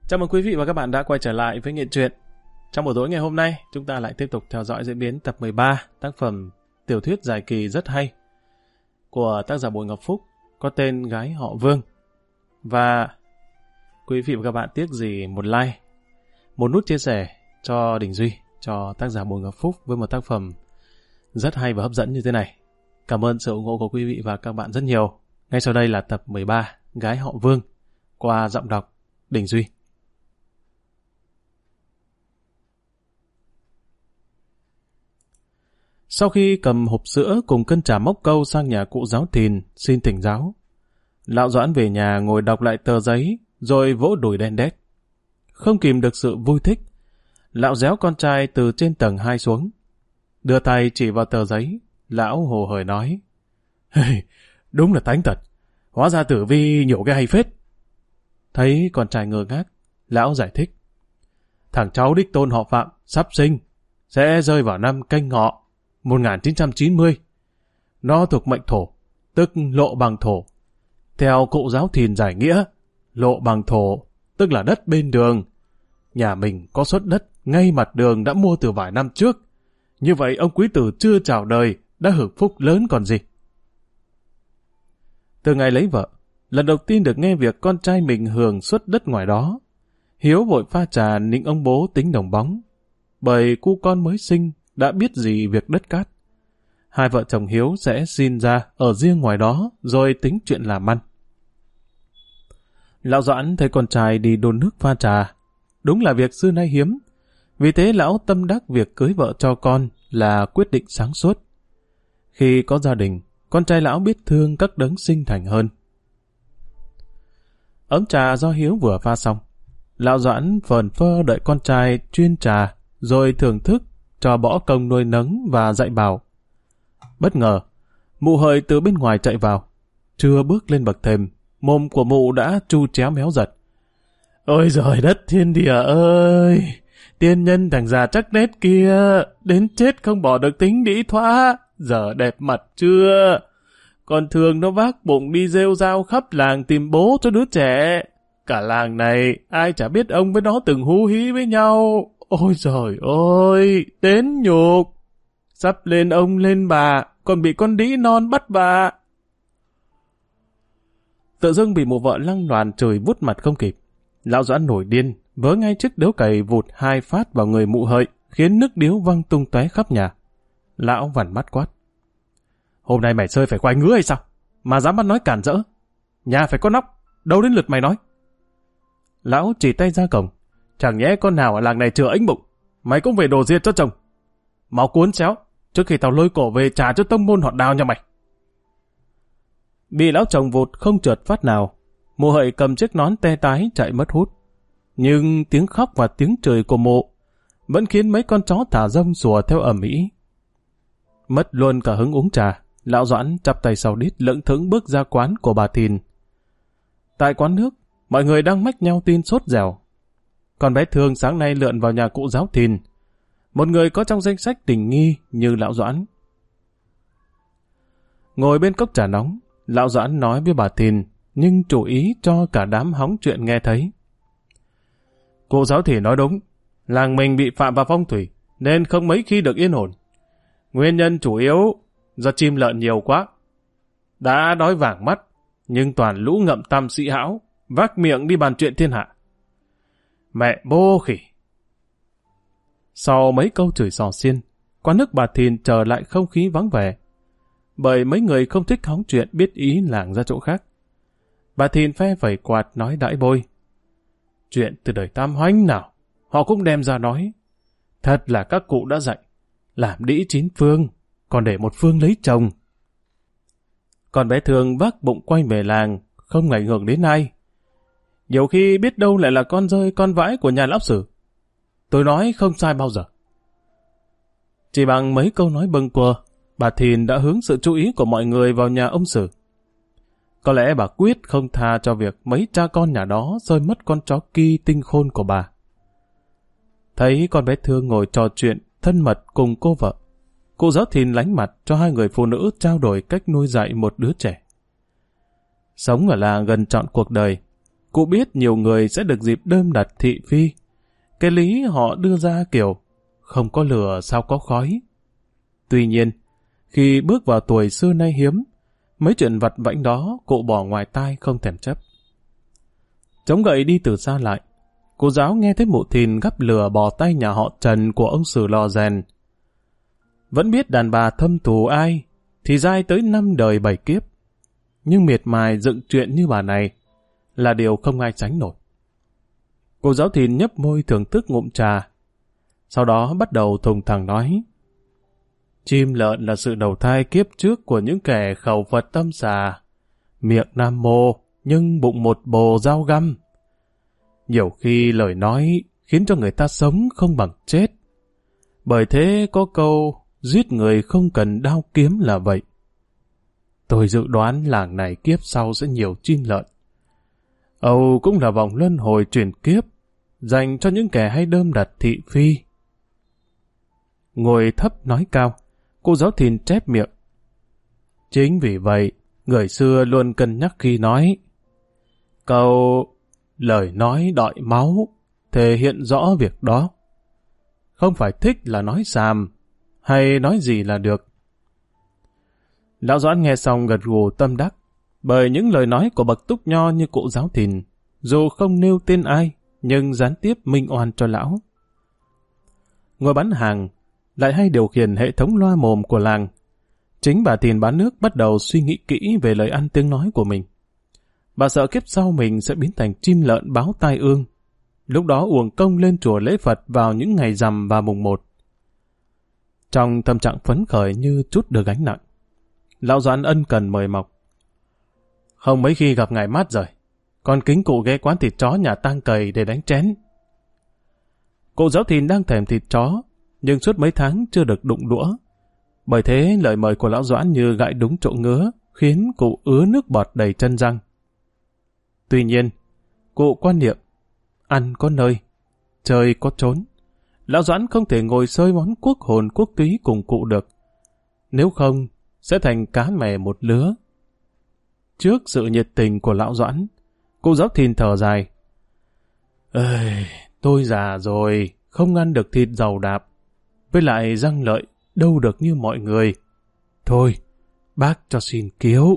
Chào mừng quý vị và các bạn đã quay trở lại với Nghệ Truyện. Trong buổi tối ngày hôm nay, chúng ta lại tiếp tục theo dõi diễn biến tập 13 tác phẩm tiểu thuyết dài kỳ rất hay của tác giả Bùi Ngọc Phúc có tên Gái Họ Vương. Và quý vị và các bạn tiếc gì một like, một nút chia sẻ cho Đình Duy, cho tác giả Bùi Ngọc Phúc với một tác phẩm rất hay và hấp dẫn như thế này. Cảm ơn sự ủng hộ của quý vị và các bạn rất nhiều. Ngay sau đây là tập 13 Gái Họ Vương qua giọng đọc Đình Duy. Sau khi cầm hộp sữa cùng cân trà mốc câu sang nhà cụ giáo Thìn xin thỉnh giáo, Lão Doãn về nhà ngồi đọc lại tờ giấy rồi vỗ đùi đen đét. Không kìm được sự vui thích, Lão réo con trai từ trên tầng 2 xuống. Đưa tay chỉ vào tờ giấy, Lão hồ hởi nói: "Hey, đúng là tánh thật, hóa ra Tử Vi nhổ cái hay phết." Thấy con trai ngơ ngác, Lão giải thích: "Thằng cháu đích tôn họ Phạm sắp sinh, sẽ rơi vào năm Canh Ngọ 1990. Nó thuộc mệnh thổ, tức lộ bằng thổ. Theo cụ giáo Thìn giải nghĩa, lộ bằng thổ tức là đất bên đường. Nhà mình có suất đất ngay mặt đường đã mua từ vài năm trước. Như vậy ông quý tử chưa chào đời đã hưởng phúc lớn còn gì." Từ ngày lấy vợ, lần đầu tiên được nghe việc con trai mình hưởng suất đất ngoài đó, Hiếu vội pha trà nịnh ông bố tính đồng bóng. Bởi cu con mới sinh đã biết gì việc đất cát. Hai vợ chồng Hiếu sẽ xin ra ở riêng ngoài đó rồi tính chuyện làm ăn. Lão Doãn thấy con trai đi đun nước pha trà, đúng là việc xưa nay hiếm. Vì thế lão tâm đắc việc cưới vợ cho con là quyết định sáng suốt. Khi có gia đình, con trai lão biết thương các đấng sinh thành hơn. Ấm trà do Hiếu vừa pha xong, Lão Doãn phờn phơ đợi con trai chuyên trà rồi thưởng thức cho bỏ công nuôi nấng và dạy bảo. Bất ngờ, mụ Hợi từ bên ngoài chạy vào. Chưa bước lên bậc thềm, mồm của mụ đã chu chéo méo giật. "Ôi giời đất thiên địa ơi! Tiên nhân thằng già chắc nét kia, đến chết không bỏ được tính đĩ thoá, giờ đẹp mặt chưa? Còn thường nó vác bụng đi rêu rao khắp làng tìm bố cho đứa trẻ. Cả làng này, ai chả biết ông với nó từng hú hí với nhau. Ôi giời ơi, đến nhục! Sắp lên ông lên bà, còn bị con đĩ non bắt bà." Tự dưng bị mụ vợ lăng loàn chửi vút mặt không kịp. Lão Doãn nổi điên, vớ ngay chiếc điếu cày vụt 2 phát vào người mụ Hợi, khiến nước điếu văng tung tóe khắp nhà. Lão vằn mắt quát: "Hôm nay mày sơi phải khoai ngứa hay sao? Mà dám bắt nói cản rỡ. Nhà phải có nóc, đâu đến lượt mày nói." Lão chỉ tay ra cổng: "Chẳng nhẽ con nào ở làng này chừa ếnh bụng, mày cũng về đồ diệt cho chồng. Mau cuốn xéo, trước khi tao lôi cổ về trả cho tông môn họ Đào nhà mày." Bị lão chồng vụt không trượt phát nào, mụ Hợi cầm chiếc nón te tái chạy mất hút. Nhưng tiếng khóc và tiếng chửi của mụ vẫn khiến mấy con chó thả rông sủa theo ầm ĩ. Mất luôn cả hứng uống trà, Lão Doãn chắp tay sau đít lững thững bước ra quán của bà Thìn. Tại quán nước, mọi người đang mách nhau tin sốt dẻo. Con bé Thương sáng nay lượn vào nhà cụ giáo Thìn, một người có trong danh sách tình nghi như Lão Doãn. Ngồi bên cốc trà nóng, Lão Doãn nói với bà Thìn, nhưng chủ ý cho cả đám hóng chuyện nghe thấy. "Cụ giáo Thìn nói đúng, làng mình bị phạm vào phong thủy, nên không mấy khi được yên ổn. Nguyên nhân chủ yếu do chim lợn nhiều quá. Đã đói vàng mắt, nhưng toàn lũ ngậm tăm sĩ hão, vác miệng đi bàn chuyện thiên hạ. Mẹ bô khỉ." Sau mấy câu chửi xò xiên, quán nước bà Thìn trở lại không khí vắng vẻ. Bởi mấy người không thích hóng chuyện biết ý lảng ra chỗ khác. Bà Thìn phe phẩy quạt nói đãi bôi: "Chuyện từ đời Tam Hoánh nào, họ cũng đem ra nói. Thật là các cụ đã dạy, làm đĩ 9 phương, còn để một phương lấy chồng." Con bé Thương vác bụng quay về làng, không ảnh hưởng đến ai. Nhiều khi biết đâu lại là con rơi con vãi của nhà lão Sử. Tôi nói không sai bao giờ. Chỉ bằng mấy câu nói bâng quơ, bà Thìn đã hướng sự chú ý của mọi người vào nhà ông Sử. Có lẽ bà quyết không tha cho việc mấy cha con nhà đó rơi mất con chó Ki tinh khôn của bà. Thấy con bé Thương ngồi trò chuyện thân mật cùng cô vợ, cụ giáo Thìn lánh mặt cho hai người phụ nữ trao đổi cách nuôi dạy một đứa trẻ. Sống ở làng gần trọn cuộc đời, Cụ biết nhiều người sẽ được dịp đơm đặt thị phi. Cái lý họ đưa ra kiểu không có lửa sao có khói. Tuy nhiên, khi bước vào tuổi xưa nay hiếm, mấy chuyện vặt vãnh đó cụ bỏ ngoài tai không thèm chấp. Chống gậy đi từ xa lại, cô giáo nghe thấy mụ Thìn gắp lửa bỏ tay nhà họ Trần của ông Sử lò rèn. Vẫn biết đàn bà thâm thù ai, thì dai tới 5 đời 7 kiếp. Nhưng miệt mài dựng chuyện như bà này là điều không ai tránh nổi. Cô giáo Thìn nhấp môi thưởng thức ngụm trà, sau đó bắt đầu thùng thẳng nói: chim lợn là sự đầu thai kiếp trước của những kẻ khẩu Phật tâm xà, miệng nam mô nhưng bụng một bồ dao găm. Nhiều khi lời nói khiến cho người ta sống không bằng chết. Bởi thế có câu giết người không cần đao kiếm là vậy. Tôi dự đoán làng này kiếp sau sẽ nhiều chim lợn. Âu cũng là vòng luân hồi chuyển kiếp, dành cho những kẻ hay đơm đặt thị phi. Ngồi thấp nói cao, cô giáo Thìn chép miệng. Chính vì vậy, người xưa luôn cân nhắc khi nói. Câu lời nói đọi máu thể hiện rõ việc đó. Không phải thích là nói xàm, hay nói gì là được. Lão Doãn nghe xong gật gù tâm đắc, bởi những lời nói của bậc túc nho như cụ giáo Thìn, dù không nêu tên ai, nhưng gián tiếp minh oan cho lão. Ngồi bán hàng, lại hay điều khiển hệ thống loa mồm của làng. Chính bà Thìn bán nước bắt đầu suy nghĩ kỹ về lời ăn tiếng nói của mình. Bà sợ kiếp sau mình sẽ biến thành chim lợn báo tai ương. Lúc đó uổng công lên chùa lễ Phật vào những ngày rằm và mùng 1. Trong tâm trạng phấn khởi như trút được gánh nặng, lão Doãn ân cần mời mọc. Không mấy khi gặp ngài mát rồi, con kính cụ ghé quán thịt chó nhà tang cầy để đánh chén. Cụ giáo Thìn đang thèm thịt chó, nhưng suốt mấy tháng chưa được đụng đũa. Bởi thế lời mời của lão Doãn như gãi đúng chỗ ngứa, khiến cụ ứa nước bọt đầy chân răng. Tuy nhiên, cụ quan niệm ăn có nơi, chơi có trốn. Lão Doãn không thể ngồi xơi món quốc hồn quốc túy cùng cụ được. Nếu không, sẽ thành cá mè một lứa. Trước sự nhiệt tình của lão Doãn, cụ giáo Thìn thở dài. Ơi, tôi già rồi, không ăn được thịt dầu đạp. Với lại răng lợi, đâu được như mọi người. Thôi, bác cho xin kiếu.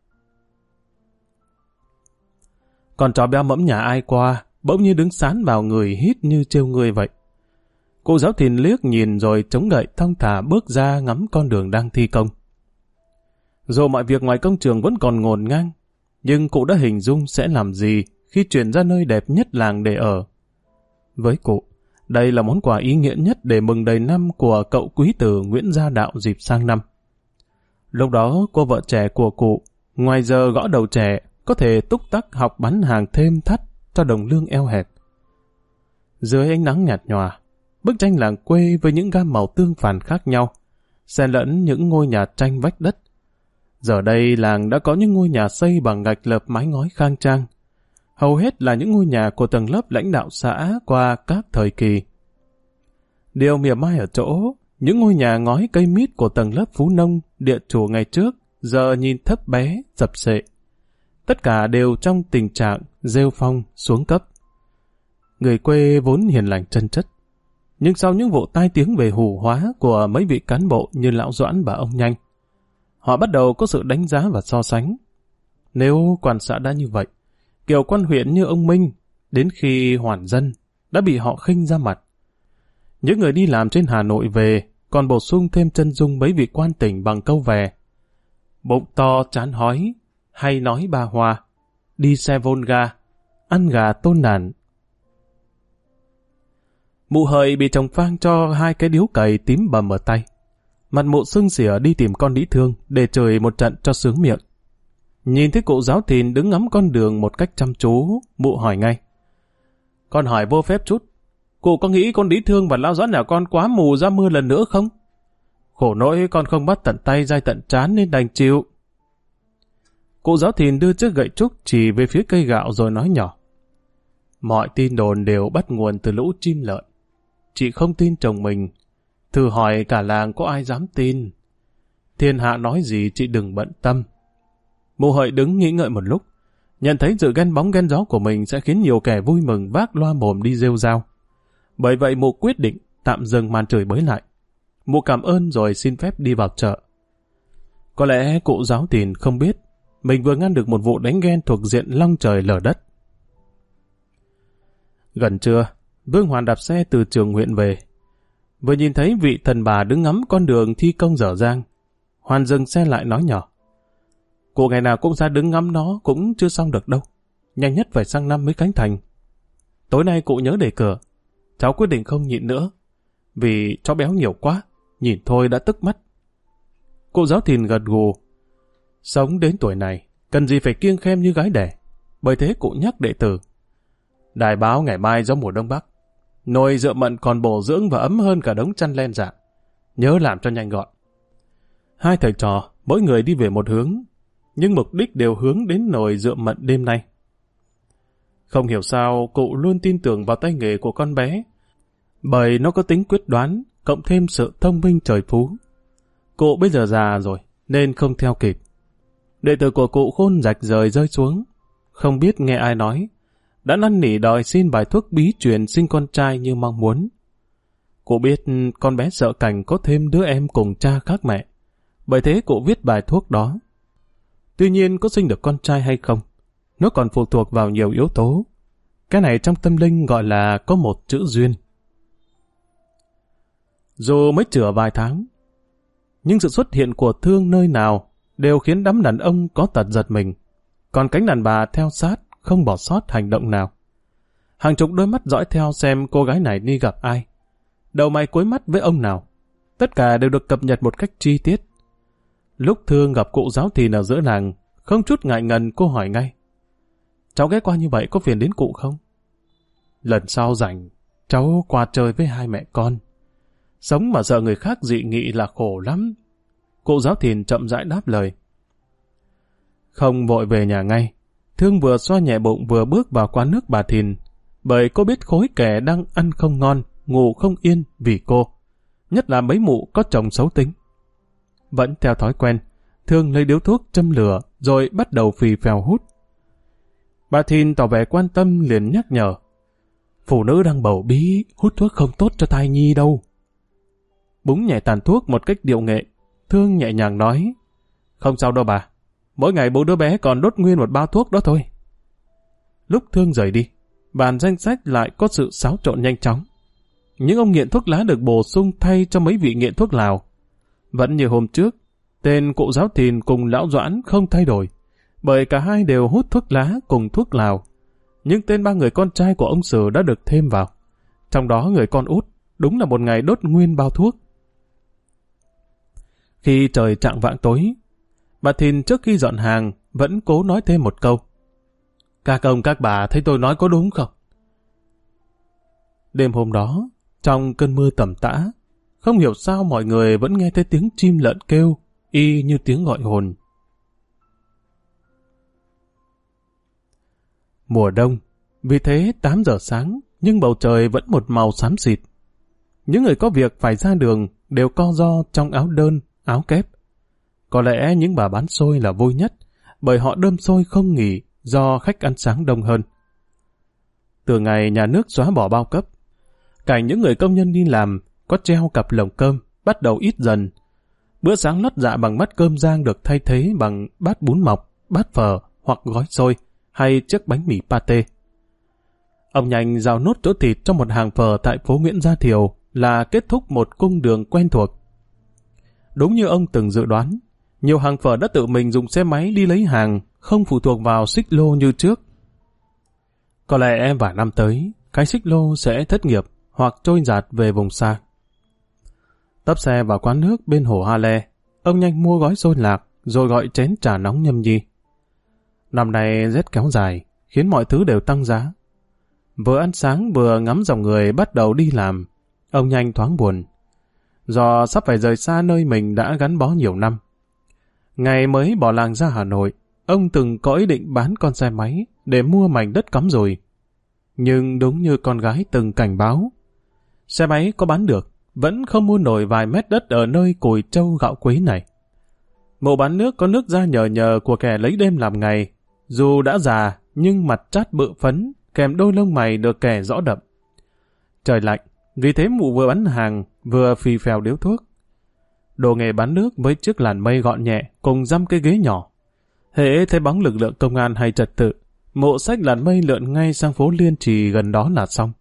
Con chó béo mẫm nhà ai qua, bỗng như đứng sán vào người hít như trêu người vậy. Cô giáo Thìn liếc nhìn rồi chống gậy thong thả bước ra ngắm con đường đang thi công. Dù mọi việc ngoài công trường vẫn còn ngổn ngang, nhưng cụ đã hình dung sẽ làm gì khi chuyển ra nơi đẹp nhất làng để ở. Với cụ, đây là món quà ý nghĩa nhất để mừng đầy năm của cậu quý tử Nguyễn Gia Đạo dịp sang năm. Lúc đó cô vợ trẻ của cụ, ngoài giờ gõ đầu trẻ, có thể túc tắc học bán hàng thêm thắt cho đồng lương eo hẹp. Dưới ánh nắng nhạt nhòa, bức tranh làng quê với những gam màu tương phản khác nhau, xen lẫn những ngôi nhà tranh vách đất. Giờ đây làng đã có những ngôi nhà xây bằng gạch lợp mái ngói khang trang. Hầu hết là những ngôi nhà của tầng lớp lãnh đạo xã qua các thời kỳ. Điều mỉa mai ở chỗ, những ngôi nhà ngói cây mít của tầng lớp phú nông, địa chủ ngày trước, giờ nhìn thấp bé, dập xệ. Tất cả đều trong tình trạng rêu phong, xuống cấp. Người quê vốn hiền lành chân chất. Nhưng sau những vụ tai tiếng về hủ hóa của mấy vị cán bộ như lão Doãn và ông Nhanh, họ bắt đầu có sự đánh giá và so sánh. Nếu quan xã đã như vậy, kiểu quan huyện như ông Minh, đến khi hoàn dân, đã bị họ khinh ra mặt. Những người đi làm trên Hà Nội về còn bổ sung thêm chân dung mấy vị quan tỉnh bằng câu về: bụng to chán hói, hay nói ba hoa, đi xe Volga, ăn gà tôn đàn. Mụ Hợi bị chồng phang cho 2 cái điếu cày tím bầm ở tay. Mặt mụ sưng xỉa đi tìm con đĩ thương để chửi một trận cho sướng miệng. Nhìn thấy cụ giáo Thìn đứng ngắm con đường một cách chăm chú, mụ hỏi ngay: con hỏi vô phép chút, cụ có nghĩ con đĩ thương và lão Doãn nhà con quá mù ra mưa lần nữa không? Khổ nỗi con không bắt tận tay dai tận trán nên đành chịu. Cụ giáo Thìn đưa chiếc gậy trúc chỉ về phía cây gạo rồi nói nhỏ: mọi tin đồn đều bắt nguồn từ lũ chim lợn. Chị không tin chồng mình, thử hỏi cả làng có ai dám tin. Thiên hạ nói gì chị đừng bận tâm. Mụ Hợi đứng nghĩ ngợi một lúc, Nhận thấy sự ghen bóng ghen gió của mình sẽ khiến nhiều kẻ vui mừng vác loa mồm đi rêu rao. Bởi vậy mụ quyết định tạm dừng màn chửi bới lại. Mụ cảm ơn rồi xin phép đi vào chợ. Có lẽ cụ Giáo Thìn không biết mình vừa ngăn được một vụ đánh ghen thuộc diện long trời lở đất. Gần trưa, Vương Hoàn đạp xe từ trường huyện về. Vừa nhìn thấy vị thần bà đứng ngắm con đường thi công dở dang, Hoàn dừng xe lại nói nhỏ. Cụ ngày nào cũng ra đứng ngắm nó cũng chưa xong được đâu. Nhanh nhất phải sang năm mới khánh thành. Tối nay cụ nhớ để cửa. Cháu quyết định không nhịn nữa. Vì cháu béo nhiều quá, nhìn thôi đã tức mắt. Cụ Giáo Thìn gật gù. Sống đến tuổi này, cần gì phải kiêng khem như gái đẻ. Bởi thế cụ nhắc đệ tử. Đài báo ngày mai gió mùa đông bắc. Nồi rượu mận còn bổ dưỡng và ấm hơn cả đống chăn len dạ. Nhớ làm cho nhanh gọn. Hai thầy trò, mỗi người đi về một hướng, nhưng mục đích đều hướng đến nồi rượu mận đêm nay. Không hiểu sao cụ luôn tin tưởng vào tay nghề của con bé, bởi nó có tính quyết đoán, cộng thêm sự thông minh trời phú. Cụ bây giờ già rồi, nên không theo kịp. Đệ tử của cụ khôn rạch rời rơi xuống, không biết nghe ai nói, đã năn nỉ đòi xin bài thuốc bí truyền sinh con trai như mong muốn. Cụ biết con bé sợ cảnh có thêm đứa em cùng cha khác mẹ, bởi thế cụ viết bài thuốc đó. Tuy nhiên có sinh được con trai hay không, nó còn phụ thuộc vào nhiều yếu tố. Cái này trong tâm linh gọi là có một chữ duyên. Dù mới chữa vài tháng, nhưng sự xuất hiện của Thương nơi nào đều khiến đám đàn ông có tật giật mình, còn cánh đàn bà theo sát không bỏ sót hành động nào. Hàng chục đôi mắt dõi theo xem cô gái này đi gặp ai, đầu mày cuối mắt với ông nào. Tất cả đều được cập nhật một cách chi tiết. Lúc Thương gặp cụ Giáo Thìn ở giữa làng, không chút ngại ngần cô hỏi ngay. Cháu ghé qua như vậy có phiền đến cụ không? Lần sau rảnh, cháu qua chơi với hai mẹ con. Sống mà sợ người khác dị nghị là khổ lắm. Cụ Giáo Thìn chậm rãi đáp lời. Không vội về nhà ngay. Thương vừa xoa nhẹ bụng vừa bước vào quán nước bà Thìn, bởi cô biết khối kẻ đang ăn không ngon, ngủ không yên vì cô. Nhất là mấy mụ có chồng xấu tính. Vẫn theo thói quen, Thương lấy điếu thuốc châm lửa rồi bắt đầu phì phèo hút. Bà Thìn tỏ vẻ quan tâm liền nhắc nhở. Phụ nữ đang bầu bí, hút thuốc không tốt cho thai nhi đâu. Búng nhẹ tàn thuốc một cách điệu nghệ, Thương nhẹ nhàng nói. Không sao đâu bà, mỗi ngày bố đứa bé còn đốt nguyên một bao thuốc đó thôi. Lúc Thương rời đi, bàn danh sách lại có sự xáo trộn nhanh chóng. Những ông nghiện thuốc lá được bổ sung thay cho mấy vị nghiện thuốc lào. Vẫn như hôm trước, tên cụ Giáo Thìn cùng lão Doãn không thay đổi, bởi cả hai đều hút thuốc lá cùng thuốc lào. Nhưng tên ba người con trai của ông Sử đã được thêm vào. Trong đó người con út đúng là một ngày đốt nguyên bao thuốc. Khi trời chạng vạng tối, bà Thìn trước khi dọn hàng vẫn cố nói thêm một câu. Các ông các bà thấy tôi nói có đúng không? Đêm hôm đó, trong cơn mưa tầm tã, không hiểu sao mọi người vẫn nghe thấy tiếng chim lợn kêu, y như tiếng gọi hồn. Mùa đông, vì thế 8 giờ sáng, nhưng bầu trời vẫn một màu xám xịt. Những người có việc phải ra đường đều co ro trong áo đơn, áo kép. Có lẽ những bà bán xôi là vui nhất, bởi họ đơm xôi không nghỉ do khách ăn sáng đông hơn. Từ ngày nhà nước xóa bỏ bao cấp, cảnh những người công nhân đi làm có treo cặp lồng cơm bắt đầu ít dần. Bữa sáng lót dạ bằng bát cơm rang được thay thế bằng bát bún mọc, bát phở hoặc gói xôi hay chiếc bánh mì pate. Ông nhanh rào nốt chỗ thịt trong một hàng phở tại phố Nguyễn Gia Thiều là kết thúc một cung đường quen thuộc. Đúng như ông từng dự đoán, nhiều hàng phở đã tự mình dùng xe máy đi lấy hàng, không phụ thuộc vào xích lô như trước. Có lẽ vài năm tới, cái xích lô sẽ thất nghiệp hoặc trôi dạt về vùng xa. Tấp xe vào quán nước bên hồ Ha Le, ông nhanh mua gói xôi lạc rồi gọi chén trà nóng nhâm nhi. Năm nay rét kéo dài, khiến mọi thứ đều tăng giá. Vừa ăn sáng vừa ngắm dòng người bắt đầu đi làm, ông nhanh thoáng buồn. Do sắp phải rời xa nơi mình đã gắn bó nhiều năm. Ngày mới bỏ làng ra Hà Nội, ông từng có ý định bán con xe máy để mua mảnh đất cắm rùi. Nhưng đúng như con gái từng cảnh báo, xe máy có bán được, vẫn không mua nổi vài mét đất ở nơi cùi trâu gạo quế này. Mộ bán nước có nước ra nhờ nhờ của kẻ lấy đêm làm ngày, Dù đã già, nhưng mặt trát bự phấn, kèm đôi lông mày được kẻ rõ đậm. Trời lạnh, vì thế mụ vừa bán hàng, vừa phì phèo điếu thuốc. Đồ nghề bán nước với chiếc làn mây gọn nhẹ, cùng dăm cái ghế nhỏ. Hễ thấy bóng lực lượng công an hay trật tự, mụ xách làn mây lượn ngay sang phố Liên Trì gần đó là xong.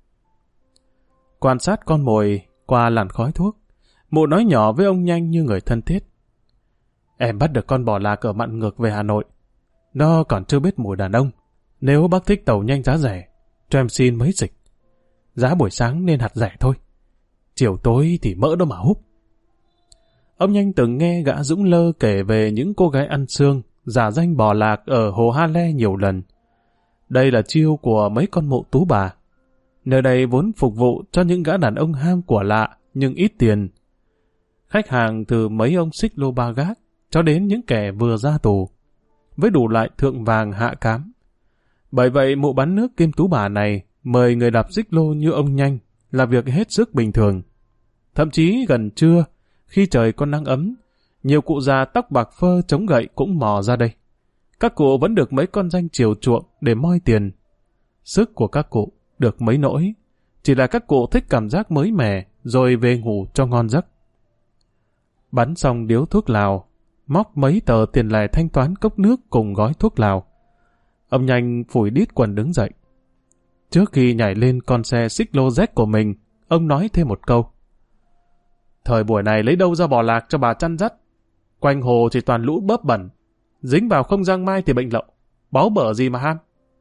Quan sát con mồi qua làn khói thuốc, mụ nói nhỏ với ông Nhanh như người thân thiết. Em bắt được con bò lạc ở mặn ngược về Hà Nội. Nó còn chưa biết mùi đàn ông. Nếu bác thích tàu nhanh giá rẻ, cho em xin mấy dịch. Giá buổi sáng nên hạt rẻ thôi. Chiều tối thì mỡ đó mà húp. Ông Nhanh từng nghe gã Dũng Lơ kể về những cô gái ăn xương, giả danh bò lạc ở Hồ Ha Le nhiều lần. Đây là chiêu của mấy con mụ tú bà. Nơi đây vốn phục vụ cho những gã đàn ông ham của lạ nhưng ít tiền. Khách hàng từ mấy ông xích lô ba gác cho đến những kẻ vừa ra tù, với đủ loại thượng vàng hạ cám. Bởi vậy mụ bán nước kim tú bà này mời người đạp xích lô như ông Nhanh là việc hết sức bình thường. Thậm chí gần trưa, khi trời còn nắng ấm, nhiều cụ già tóc bạc phơ chống gậy cũng mò ra đây. Các cụ vẫn được mấy con danh chiều chuộng để moi tiền. Sức của các cụ được mấy nỗi, chỉ là các cụ thích cảm giác mới mẻ rồi về ngủ cho ngon giấc. Bắn xong điếu thuốc lào, móc mấy tờ tiền lẻ thanh toán cốc nước cùng gói thuốc lào. Ông Nhanh phủi đít quần đứng dậy. Trước khi nhảy lên con xe xích lô rách của mình, ông nói thêm một câu. Thời buổi này lấy đâu ra bò lạc cho bà chăn dắt. Quanh hồ chỉ toàn lũ bớp bẩn. Dính vào không giang mai thì bệnh lậu. Báu bở gì mà ham.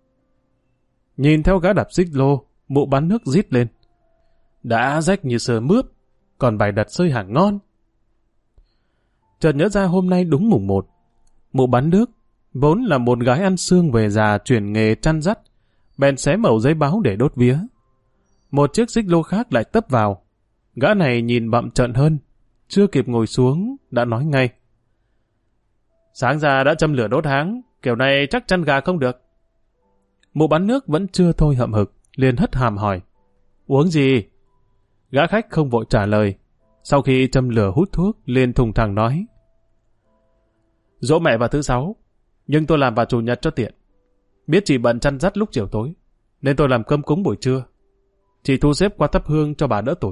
Nhìn theo gã đạp xích lô, mụ bán nước rít lên. Đã rách như sờ mướp, còn bài đặt xơi hàng ngon. Chợt nhớ ra hôm nay đúng mùng 1. Mụ bán nước, vốn là một gái ăn xương về già chuyển nghề chăn dắt, bèn xé mẩu giấy báo để đốt vía. Một chiếc xích lô khác lại tấp vào. Gã này nhìn bặm trợn hơn, chưa kịp ngồi xuống, đã nói ngay. Sáng ra đã châm lửa đốt háng, kiểu này chắc chăn gà không được. Mụ bán nước vẫn chưa thôi hậm hực, liền hất hàm hỏi. Uống gì? Gã khách không vội trả lời. Sau khi châm lửa hút thuốc, liền thùng thẳng nói. Dỗ mẹ vào thứ 6, nhưng tôi làm vào chủ nhật cho tiện. Biết chị bận chăn dắt lúc chiều tối, nên tôi làm cơm cúng buổi trưa. Chị thu xếp qua thắp hương cho bà đỡ tuổi.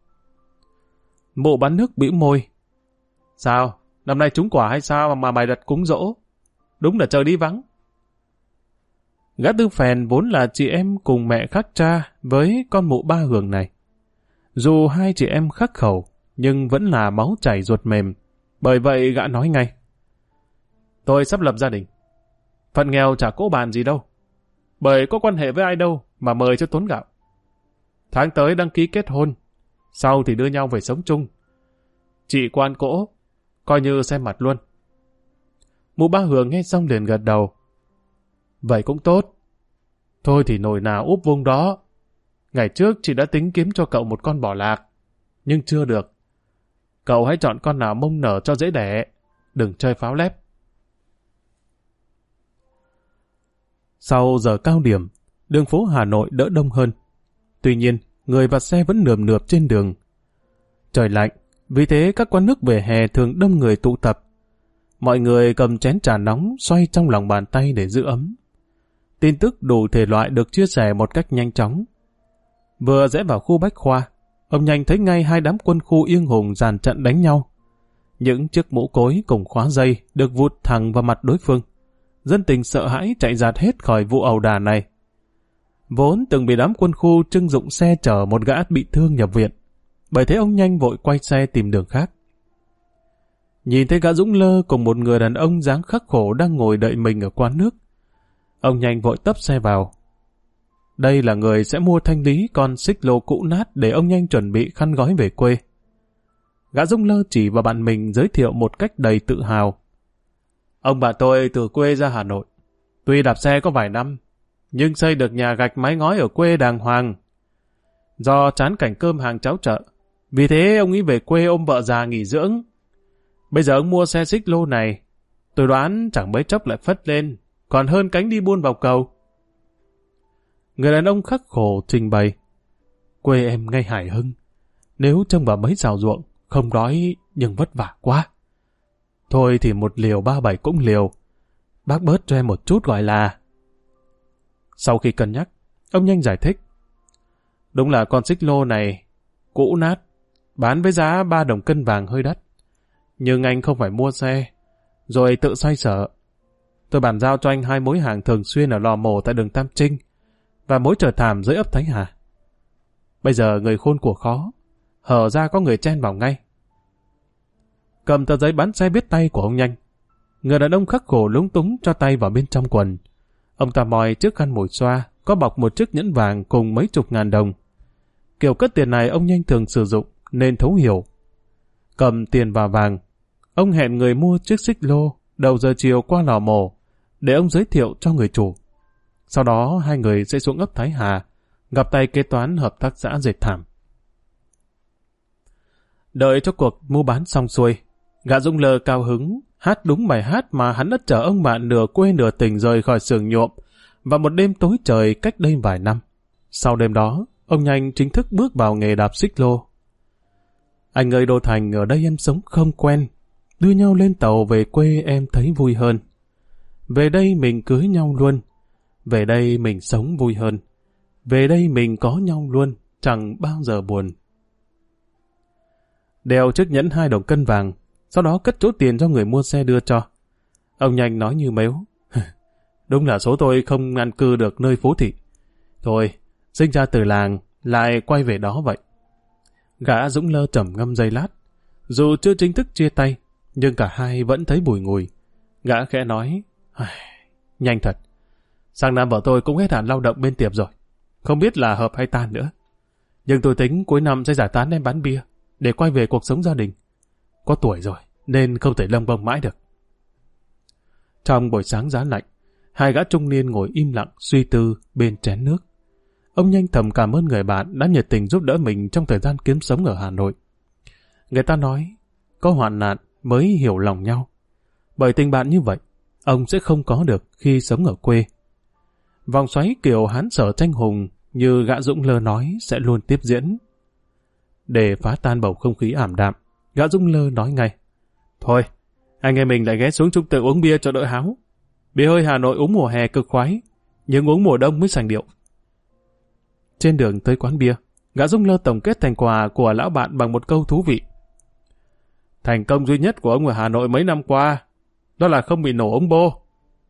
Mụ bán nước bĩu môi. Sao? Năm nay trúng quả hay sao mà mày đặt cúng dỗ? Đúng là trời đi vắng. Gã Tư Phèn vốn là chị em cùng mẹ khác cha với con mụ Ba Hường này. Dù hai chị em khắc khẩu, nhưng vẫn là máu chảy ruột mềm. Bởi vậy gã nói ngay. Tôi sắp lập gia đình. Phận nghèo chả cố bàn gì đâu. Bởi có quan hệ với ai đâu mà mời cho tốn gạo. Tháng tới đăng ký kết hôn, sau thì đưa nhau về sống chung. Chị quan cỗ, coi như xem mặt luôn. Mụ Ba Hường nghe xong liền gật đầu. Vậy cũng tốt. Thôi thì nồi nào úp vung đó. Ngày trước chị đã tính kiếm cho cậu một con bò lạc, nhưng chưa được. Cậu hãy chọn con nào mông nở cho dễ đẻ, đừng chơi pháo lép. Sau giờ cao điểm, đường phố Hà Nội đỡ đông hơn. Tuy nhiên, người và xe vẫn nườm nượp trên đường. Trời lạnh, vì thế các quán nước vỉa hè thường đông người tụ tập. Mọi người cầm chén trà nóng xoay trong lòng bàn tay để giữ ấm. Tin tức đủ thể loại được chia sẻ một cách nhanh chóng. Vừa rẽ vào khu Bách Khoa, ông Nhanh thấy ngay hai đám quân khu Yên Hùng dàn trận đánh nhau. Những chiếc mũ cối cùng khóa dây được vụt thẳng vào mặt đối phương. Dân tình sợ hãi chạy dạt hết khỏi vụ ẩu đả này. Vốn từng bị đám quân khu trưng dụng xe chở một gã bị thương nhập viện. Bởi thế ông Nhanh vội quay xe tìm đường khác. Nhìn thấy gã Dũng Lơ cùng một người đàn ông dáng khắc khổ đang ngồi đợi mình ở quán nước. Ông Nhanh vội tấp xe vào. Đây là người sẽ mua thanh lý con xích lô cũ nát để ông Nhanh chuẩn bị khăn gói về quê. Gã Dũng Lơ chỉ vào bạn mình giới thiệu một cách đầy tự hào. Ông bà tôi từ quê ra Hà Nội. Tuy đạp xe có vài năm, nhưng xây được nhà gạch mái ngói ở quê đàng hoàng. Do chán cảnh cơm hàng cháo chợ, vì thế ông ấy về quê ôm vợ già nghỉ dưỡng. Bây giờ ông mua xe xích lô này, tôi đoán chẳng mấy chốc lại phất lên, còn hơn cánh đi buôn vào cầu. Người đàn ông khắc khổ trình bày. Quê em ngay Hải Hưng, nếu trông vào mấy xào ruộng, không đói nhưng vất vả quá. Thôi thì một liều 37 cũng liều. bác bớt cho em một chút gọi là... Sau khi cân nhắc, ông nhanh giải thích. Đúng là con xích lô này cũ nát, bán với giá 3 đồng cân vàng hơi đắt. Nhưng anh không phải mua xe, rồi tự xoay sở. Tôi bàn giao cho anh 2 mối hàng thường xuyên ở lò mổ tại đường Tam Trinh và mối chợ thảm dưới ấp Thái Hà. Bây giờ người khôn của khó, hở ra có người chen vào ngay. Cầm tờ giấy bán xe biết tay của ông Nhanh, người đàn ông khắc khổ lúng túng cho tay vào bên trong quần. Ông ta moi chiếc khăn mồi xoa, có bọc một chiếc nhẫn vàng cùng mấy chục ngàn đồng. Kiểu cất tiền này ông Nhanh thường sử dụng nên thấu hiểu. Cầm tiền và vàng, ông hẹn người mua chiếc xích lô đầu giờ chiều qua lò mổ để ông giới thiệu cho người chủ. Sau đó hai người sẽ xuống ấp Thái Hà gặp tay kế toán hợp tác xã dệt thảm. Đợi cho cuộc mua bán xong xuôi, gã Dũng Lơ cao hứng hát đúng bài hát mà hắn đã chở ông bạn nửa quê nửa tỉnh rời khỏi xưởng nhuộm vào một đêm tối trời cách đây vài năm. Sau đêm đó, ông Nhanh chính thức bước vào nghề đạp xích lô. Anh ơi Đô Thành, ở đây em sống không quen, đưa nhau lên tàu về quê em thấy vui hơn. Về đây mình cưới nhau luôn, về đây mình sống vui hơn, về đây mình có nhau luôn, chẳng bao giờ buồn. Đeo chiếc nhẫn 2 đồng cân vàng, sau đó cất chỗ tiền cho người mua xe đưa cho. Ông Nhanh nói như mếu. Đúng là số tôi không an cư được nơi phố thị. Thôi, sinh ra từ làng, lại quay về đó vậy. Gã Dũng Lơ trầm ngâm giây lát. Dù chưa chính thức chia tay, nhưng cả hai vẫn thấy bùi ngùi. Gã khẽ nói, nhanh thật. Sang năm vợ tôi cũng hết hạn lao động bên tiệm rồi. Không biết là hợp hay tan nữa. Nhưng tôi tính cuối năm sẽ giải tán em bán bia, để quay về cuộc sống gia đình. Có tuổi rồi, nên không thể lông bông mãi được. Trong buổi sáng giá lạnh, hai gã trung niên ngồi im lặng suy tư bên chén nước. Ông Nhanh thầm cảm ơn người bạn đã nhiệt tình giúp đỡ mình trong thời gian kiếm sống ở Hà Nội. Người ta nói, có hoạn nạn mới hiểu lòng nhau. Bởi tình bạn như vậy, ông sẽ không có được khi sống ở quê. Vòng xoáy kiểu Hán Sở tranh hùng như gã Dũng Lơ nói sẽ luôn tiếp diễn. Để phá tan bầu không khí ảm đạm, gã Dũng Lơ nói ngay. Thôi, anh em mình lại ghé xuống Trung Tự uống bia cho đỡ háo. Bia hơi Hà Nội uống mùa hè cực khoái, nhưng uống mùa đông mới sành điệu. Trên đường tới quán bia, gã Dũng Lơ tổng kết thành quả của lão bạn bằng một câu thú vị. Thành công duy nhất của ông ở Hà Nội mấy năm qua, đó là không bị nổ ống bô.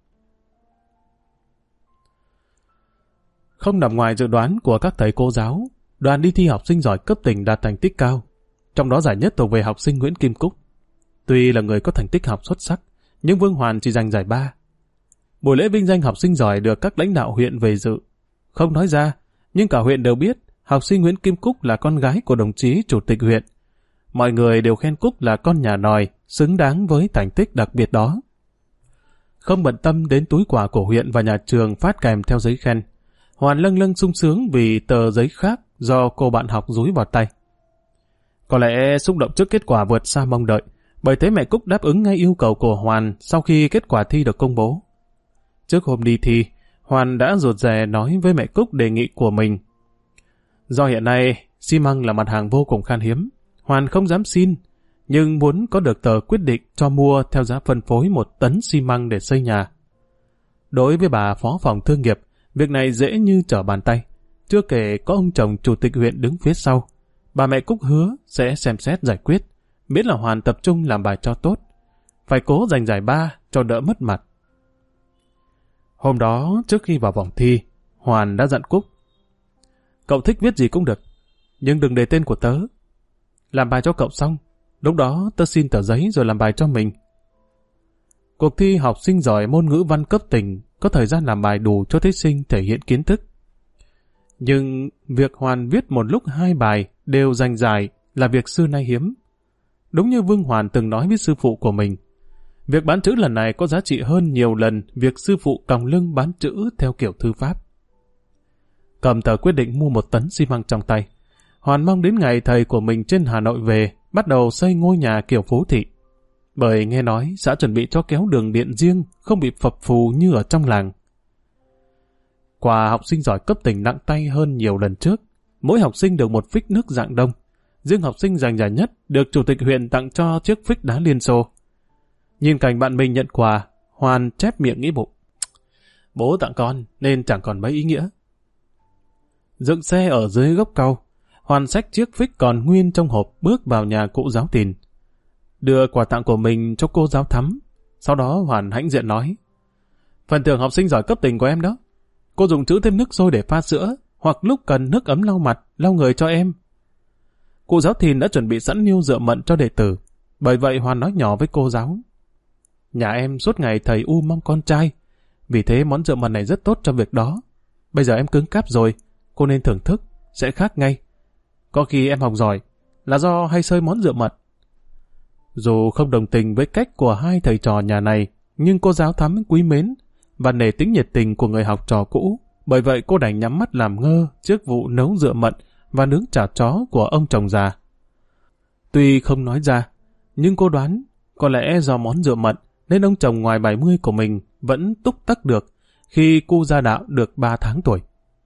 Không nằm ngoài dự đoán của các thầy cô giáo, đoàn đi thi học sinh giỏi cấp tỉnh đạt thành tích cao. Trong đó giải nhất thuộc về học sinh Nguyễn Kim Cúc. Tuy là người có thành tích học xuất sắc, nhưng Vương Hoàn chỉ giành giải 3. Buổi lễ vinh danh học sinh giỏi được các lãnh đạo huyện về dự. Không nói ra, nhưng cả huyện đều biết học sinh Nguyễn Kim Cúc là con gái của đồng chí chủ tịch huyện. Mọi người đều khen Cúc là con nhà nòi, xứng đáng với thành tích đặc biệt đó. Không bận tâm đến túi quà của huyện và nhà trường phát kèm theo giấy khen, Hoàn lâng lâng sung sướng vì tờ giấy khác do cô bạn học dúi vào tay. Có lẽ xúc động trước kết quả vượt xa mong đợi, bởi thế mẹ Cúc đáp ứng ngay yêu cầu của Hoàn sau khi kết quả thi được công bố. Trước hôm đi thi, Hoàn đã rụt rè nói với mẹ Cúc đề nghị của mình. Do hiện nay, xi măng là mặt hàng vô cùng khan hiếm, Hoàn không dám xin, nhưng muốn có được tờ quyết định cho mua theo giá phân phối 1 tấn xi măng để xây nhà. Đối với bà phó phòng thương nghiệp, việc này dễ như trở bàn tay. Chưa kể có ông chồng chủ tịch huyện đứng phía sau, bà mẹ Cúc hứa sẽ xem xét giải quyết, miễn là Hoàn tập trung làm bài cho tốt. Phải cố giành giải 3 cho đỡ mất mặt. Hôm đó, trước khi vào vòng thi, Hoàn đã dặn Cúc. Cậu thích viết gì cũng được, nhưng đừng để tên của tớ. Làm bài cho cậu xong, lúc đó tớ xin tờ giấy rồi làm bài cho mình. Cuộc thi học sinh giỏi môn ngữ văn cấp tỉnh có thời gian làm bài đủ cho thí sinh thể hiện kiến thức. Nhưng việc Hoàn viết một lúc 2 bài đều giành giải là việc xưa nay hiếm. Đúng như Vương Hoàn từng nói với sư phụ của mình, việc bán chữ lần này có giá trị hơn nhiều lần việc sư phụ còng lưng bán chữ theo kiểu thư pháp. Cầm tờ quyết định mua 1 tấn xi măng trong tay, Hoàn mong đến ngày thầy của mình trên Hà Nội về, bắt đầu xây ngôi nhà kiểu phố thị. Bởi nghe nói xã chuẩn bị cho kéo đường điện riêng, không bị phập phù như ở trong làng. Quà học sinh giỏi cấp tỉnh nặng tay hơn nhiều lần trước. Mỗi học sinh được 1 phích nước dạng đông. Riêng học sinh giành giải nhất được chủ tịch huyện tặng cho chiếc phích đá Liên Xô. Nhìn cảnh bạn mình nhận quà, Hoàn chép miệng nghĩ bụng. Bố tặng con nên chẳng còn mấy ý nghĩa. Dựng xe ở dưới gốc cau, Hoàn xách chiếc phích còn nguyên trong hộp bước vào nhà cụ giáo Thìn. Đưa quà tặng của mình cho cô giáo Thắm. Sau đó Hoàn hãnh diện nói: Phần thưởng học sinh giỏi cấp tỉnh của em đó. Cô dùng chữ thêm nước sôi để pha sữa, hoặc lúc cần nước ấm lau mặt, lau người cho em. Cụ giáo Thìn đã chuẩn bị sẵn niêu rượu mận cho đệ tử. Bởi vậy Hoàn nói nhỏ với cô giáo: Nhà em suốt ngày thầy U mong con trai, vì thế món rượu mận này rất tốt cho việc đó. Bây giờ em cứng cáp rồi, cô nên thưởng thức, sẽ khác ngay. Có khi em học giỏi là do hay xơi món rượu mận. Dù không đồng tình với cách của hai thầy trò nhà này, nhưng cô giáo Thắm quý mến và nể tính nhiệt tình của người học trò cũ. Bởi vậy cô đành nhắm mắt làm ngơ trước vụ nấu rượu mận và nướng chả chó của ông chồng già. Tuy không nói ra, nhưng cô đoán có lẽ do món rượu mận nên ông chồng ngoài 70 của mình vẫn túc tắc được khi cu gia đạo được 3 tháng tuổi.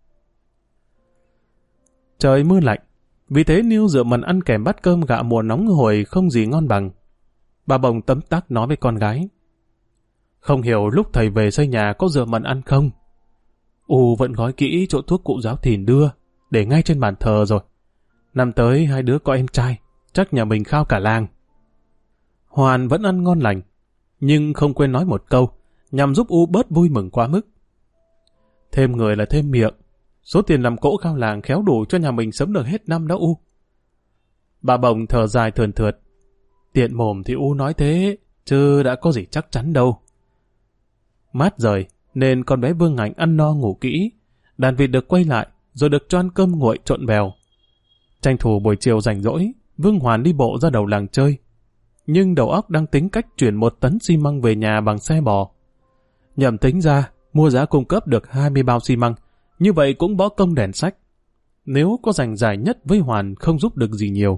Trời mưa lạnh, vì thế niêu rượu mận ăn kèm bát cơm gạo mùa nóng hổi không gì ngon bằng. Bà Bồng tấm tắc nói với con gái: Không hiểu lúc thầy về xây nhà có rượu mận ăn không? U vẫn gói kỹ chỗ thuốc cụ giáo Thìn đưa, để ngay trên bàn thờ rồi. Năm tới hai đứa có em trai, chắc nhà mình khao cả làng. Hoàn vẫn ăn ngon lành, nhưng không quên nói một câu, nhằm giúp U bớt vui mừng quá mức. Thêm người là thêm miệng, số tiền làm cỗ khao làng khéo đủ cho nhà mình sống được hết năm đó U. Bà Bồng thở dài thườn thượt: Tiện mồm thì U nói thế, chứ đã có gì chắc chắn đâu. Mát rời, nên con bé Vương Hạnh ăn no ngủ kỹ, đàn vịt được quay lại, rồi được cho ăn cơm nguội trộn bèo. Tranh thủ buổi chiều rảnh rỗi, Vương Hoàn đi bộ ra đầu làng chơi. Nhưng đầu óc đang tính cách chuyển 1 tấn xi măng về nhà bằng xe bò. Nhầm tính ra, mua giá cung cấp được 20 bao xi măng, như vậy cũng bỏ công đèn sách. Nếu có giành giải nhất với Hoàn không giúp được gì nhiều.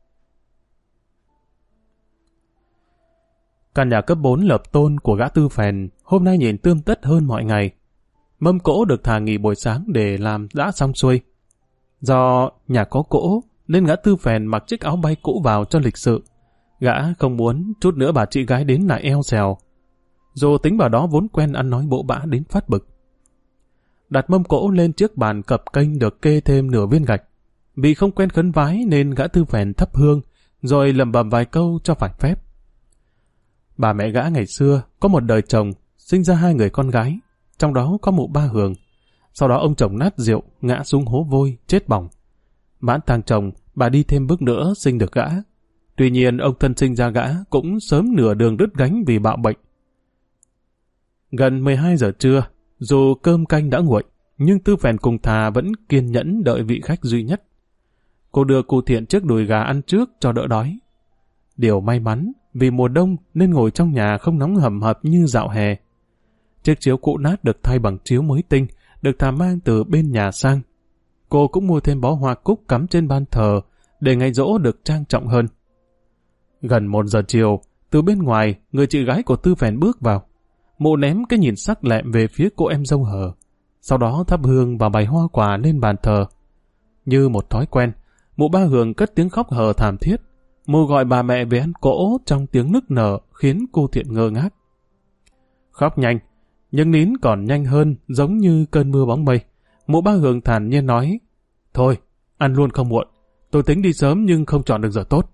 Căn nhà cấp 4 lập tôn của gã Tư Phèn hôm nay nhìn tươm tất hơn mọi ngày. Mâm cỗ được thả nghỉ buổi sáng để làm đã xong xuôi. Do nhà có cỗ nên gã Tư Phèn mặc chiếc áo bay cũ vào cho lịch sự. Gã không muốn chút nữa bà chị gái đến lại eo xèo. Dù tính vào đó vốn quen ăn nói bỗ bã đến phát bực. Đặt mâm cỗ lên chiếc bàn cập kênh được kê thêm nửa viên gạch. Vì không quen khấn vái nên gã Tư Phèn thắp hương, rồi lẩm bẩm vài câu cho phải phép. Bà mẹ gã ngày xưa có một đời chồng, sinh ra 2 người con gái, trong đó có mụ Ba Hường. Sau đó ông chồng nát rượu, ngã xuống hố vôi, chết bỏng. Mãn tang chồng, bà đi thêm bước nữa sinh được gã. Tuy nhiên ông thân sinh ra gã cũng sớm nửa đường đứt gánh vì bạo bệnh. Gần 12 giờ trưa, dù cơm canh đã nguội, nhưng Tư Phèn cùng Thà vẫn kiên nhẫn đợi vị khách duy nhất. Cô đưa cụ Thiện chiếc đùi gà ăn trước cho đỡ đói. Điều may mắn, vì mùa đông nên ngồi trong nhà không nóng hầm hập như dạo hè. Chiếc chiếu cũ nát được thay bằng chiếu mới tinh, được Thà mang từ bên nhà sang. Cô cũng mua thêm bó hoa cúc cắm trên ban thờ, để ngày giỗ được trang trọng hơn. Gần 1 giờ chiều, từ bên ngoài, người chị gái của Tư Phèn bước vào. Mụ ném cái nhìn sắc lẹm về phía cô em dâu Hờ. Sau đó thắp hương và bày hoa quả lên bàn thờ. Như một thói quen, mụ Ba Hường cất tiếng khóc hờ thảm thiết. Mụ gọi bà mẹ về ăn cỗ trong tiếng nức nở khiến cô Thiện ngơ ngác. Khóc nhanh, nhưng nín còn nhanh hơn, giống như cơn mưa bóng mây. Mụ Ba Hường thản nhiên nói: Thôi, ăn luôn không muộn. Tôi tính đi sớm nhưng không chọn được giờ tốt.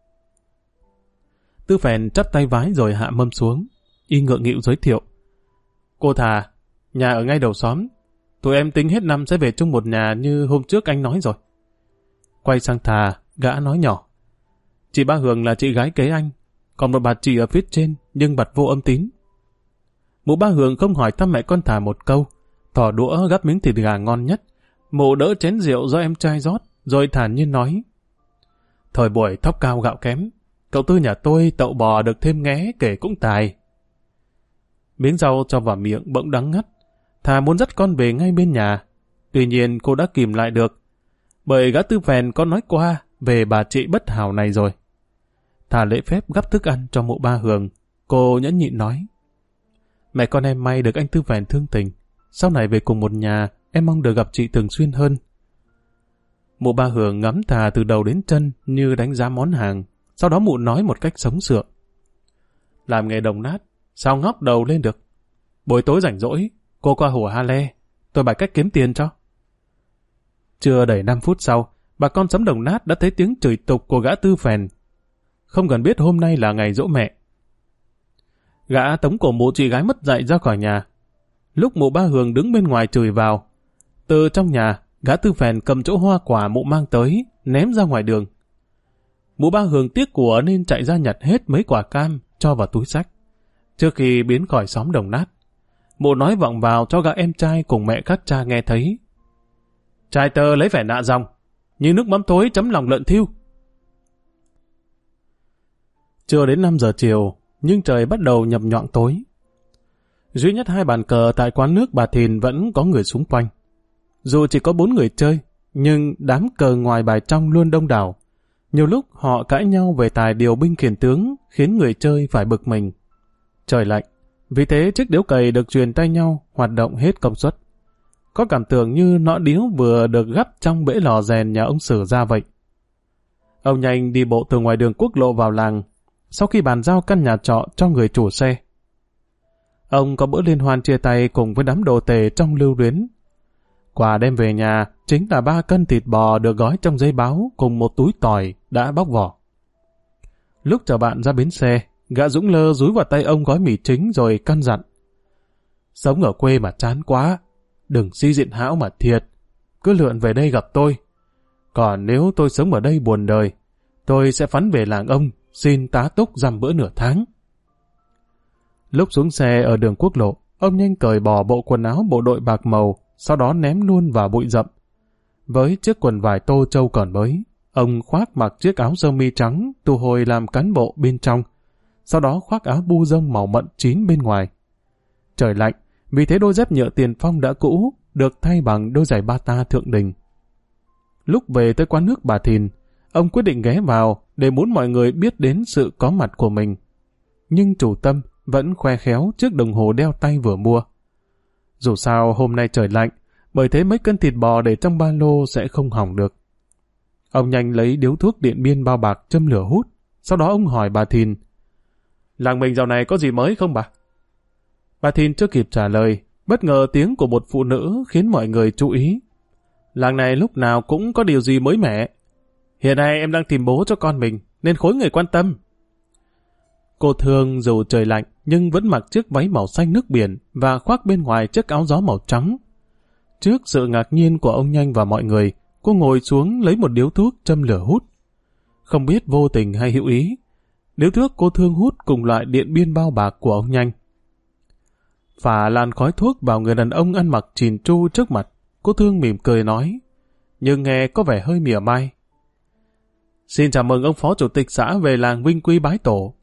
Tư Phèn chắp tay vái rồi hạ mâm xuống. Y ngượng nghịu giới thiệu: Cô Thà, nhà ở ngay đầu xóm. Tụi em tính hết năm sẽ về chung một nhà như hôm trước anh nói rồi. Quay sang Thà, gã nói nhỏ: Chị Ba Hường là chị gái kế anh, còn một bà chị ở phía trên nhưng bật vô âm tín. Mụ Ba Hường không hỏi thăm mẹ con Thà một câu, thỏ đũa gắp miếng thịt gà ngon nhất. Mụ đỡ chén rượu do em trai rót, rồi thản nhiên nói: Thời buổi thóc cao gạo kém, cậu Tư nhà tôi tậu bò được thêm nghé kể cũng tài. Miếng rau cho vào miệng bỗng đắng ngắt. Thà muốn dắt con về ngay bên nhà. Tuy nhiên cô đã kìm lại được, bởi gã Tư Phèn có nói qua về bà chị bất hảo này rồi. Thà lễ phép gắp thức ăn cho mụ Ba Hường. Cô nhẫn nhịn nói: Mẹ con em may được anh Tư Phèn thương tình. Sau này về cùng một nhà, em mong được gặp chị thường xuyên hơn. Mụ Ba Hường ngắm Thà từ đầu đến chân như đánh giá món hàng. Sau đó mụ nói một cách sống sượng: Làm nghề đồng nát, Sao ngóc đầu lên được? Buổi tối rảnh rỗi, cô qua hồ Ha Le, tôi bày cách kiếm tiền cho. Chưa đầy 5 phút sau, bà con xóm Đồng Nát đã thấy tiếng chửi tục của gã Tư Phèn. Không cần biết hôm nay là ngày giỗ mẹ. Gã tống cổ mụ chị gái mất dạy ra khỏi nhà. Lúc mụ Ba Hường đứng bên ngoài chửi vào, từ trong nhà, gã Tư Phèn cầm chỗ hoa quả mụ mang tới, ném ra ngoài đường. Mụ Ba Hường tiếc của nên chạy ra nhặt hết mấy quả cam, cho vào túi xách. Trước khi biến khỏi xóm Đồng Nát, mụ nói vọng vào cho gã em trai cùng mẹ các cha nghe thấy. Trai tơ lấy vẻ nạ dòng, như nước mắm thối chấm lòng lợn thiêu. Chưa đến 5 giờ chiều, nhưng trời bắt đầu nhập nhọn tối. Duy nhất 2 bàn cờ tại quán nước bà Thìn vẫn có người xung quanh. Dù chỉ có 4 người chơi, nhưng đám cờ ngoài bài trong luôn đông đảo. Nhiều lúc họ cãi nhau về tài điều binh khiển tướng, khiến người chơi phải bực mình. Trời lạnh, vì thế chiếc điếu cày được truyền tay nhau, hoạt động hết công suất. Có cảm tưởng như nọ điếu vừa được gắp trong bể lò rèn nhà ông Sử ra vậy. Ông nhanh đi bộ từ ngoài đường quốc lộ vào làng, sau khi bàn giao căn nhà trọ cho người chủ xe. Ông có bữa liên hoan chia tay cùng với đám đồ tể trong lưu luyến. Quà đem về nhà chính là 3 cân thịt bò được gói trong giấy báo cùng một túi tỏi đã bóc vỏ. Lúc chờ bạn ra bến xe, gã Dũng Lơ dúi vào tay ông gói mì chính rồi căn dặn. Sống ở quê mà chán quá, đừng si diện hão mà thiệt, cứ lượn về đây gặp tôi. Còn nếu tôi sống ở đây buồn đời, tôi sẽ phắn về làng ông, xin tá túc dăm bữa nửa tháng. Lúc xuống xe ở đường quốc lộ, ông nhanh cởi bỏ bộ quần áo bộ đội bạc màu, sau đó ném luôn vào bụi rậm. Với chiếc quần vải tô châu còn mới, ông khoác mặc chiếc áo sơ mi trắng từ hồi làm cán bộ bên trong, sau đó khoác áo bu rông màu mận chín bên ngoài. Trời lạnh, vì thế đôi dép nhựa Tiền Phong đã cũ, được thay bằng đôi giày bata thượng đình. Lúc về tới quán nước bà Thìn, ông quyết định ghé vào để muốn mọi người biết đến sự có mặt của mình. Nhưng chủ tâm vẫn khoe khéo chiếc đồng hồ đeo tay vừa mua. Dù sao hôm nay trời lạnh, bởi thế mấy cân thịt bò để trong ba lô sẽ không hỏng được. Ông nhanh lấy điếu thuốc Điện Biên bao bạc châm lửa hút, sau đó ông hỏi bà Thìn. Làng mình dạo này có gì mới không bà? Bà Thìn chưa kịp trả lời, bất ngờ tiếng của một phụ nữ khiến mọi người chú ý. Làng này lúc nào cũng có điều gì mới mẻ. Hiện nay em đang tìm bố cho con mình, nên khối người quan tâm. Cô Thương dù trời lạnh nhưng vẫn mặc chiếc váy màu xanh nước biển và khoác bên ngoài chiếc áo gió màu trắng. Trước sự ngạc nhiên của ông Nhanh và mọi người, cô ngồi xuống lấy một điếu thuốc châm lửa hút. Không biết vô tình hay hữu ý, điếu thuốc cô Thương hút cùng loại Điện Biên bao bạc của ông Nhanh. Phả làn khói thuốc vào người đàn ông ăn mặc chỉn chu trước mặt, cô Thương mỉm cười nói, nhưng nghe có vẻ hơi mỉa mai. Xin chào mừng ông phó chủ tịch xã về làng vinh quy bái tổ.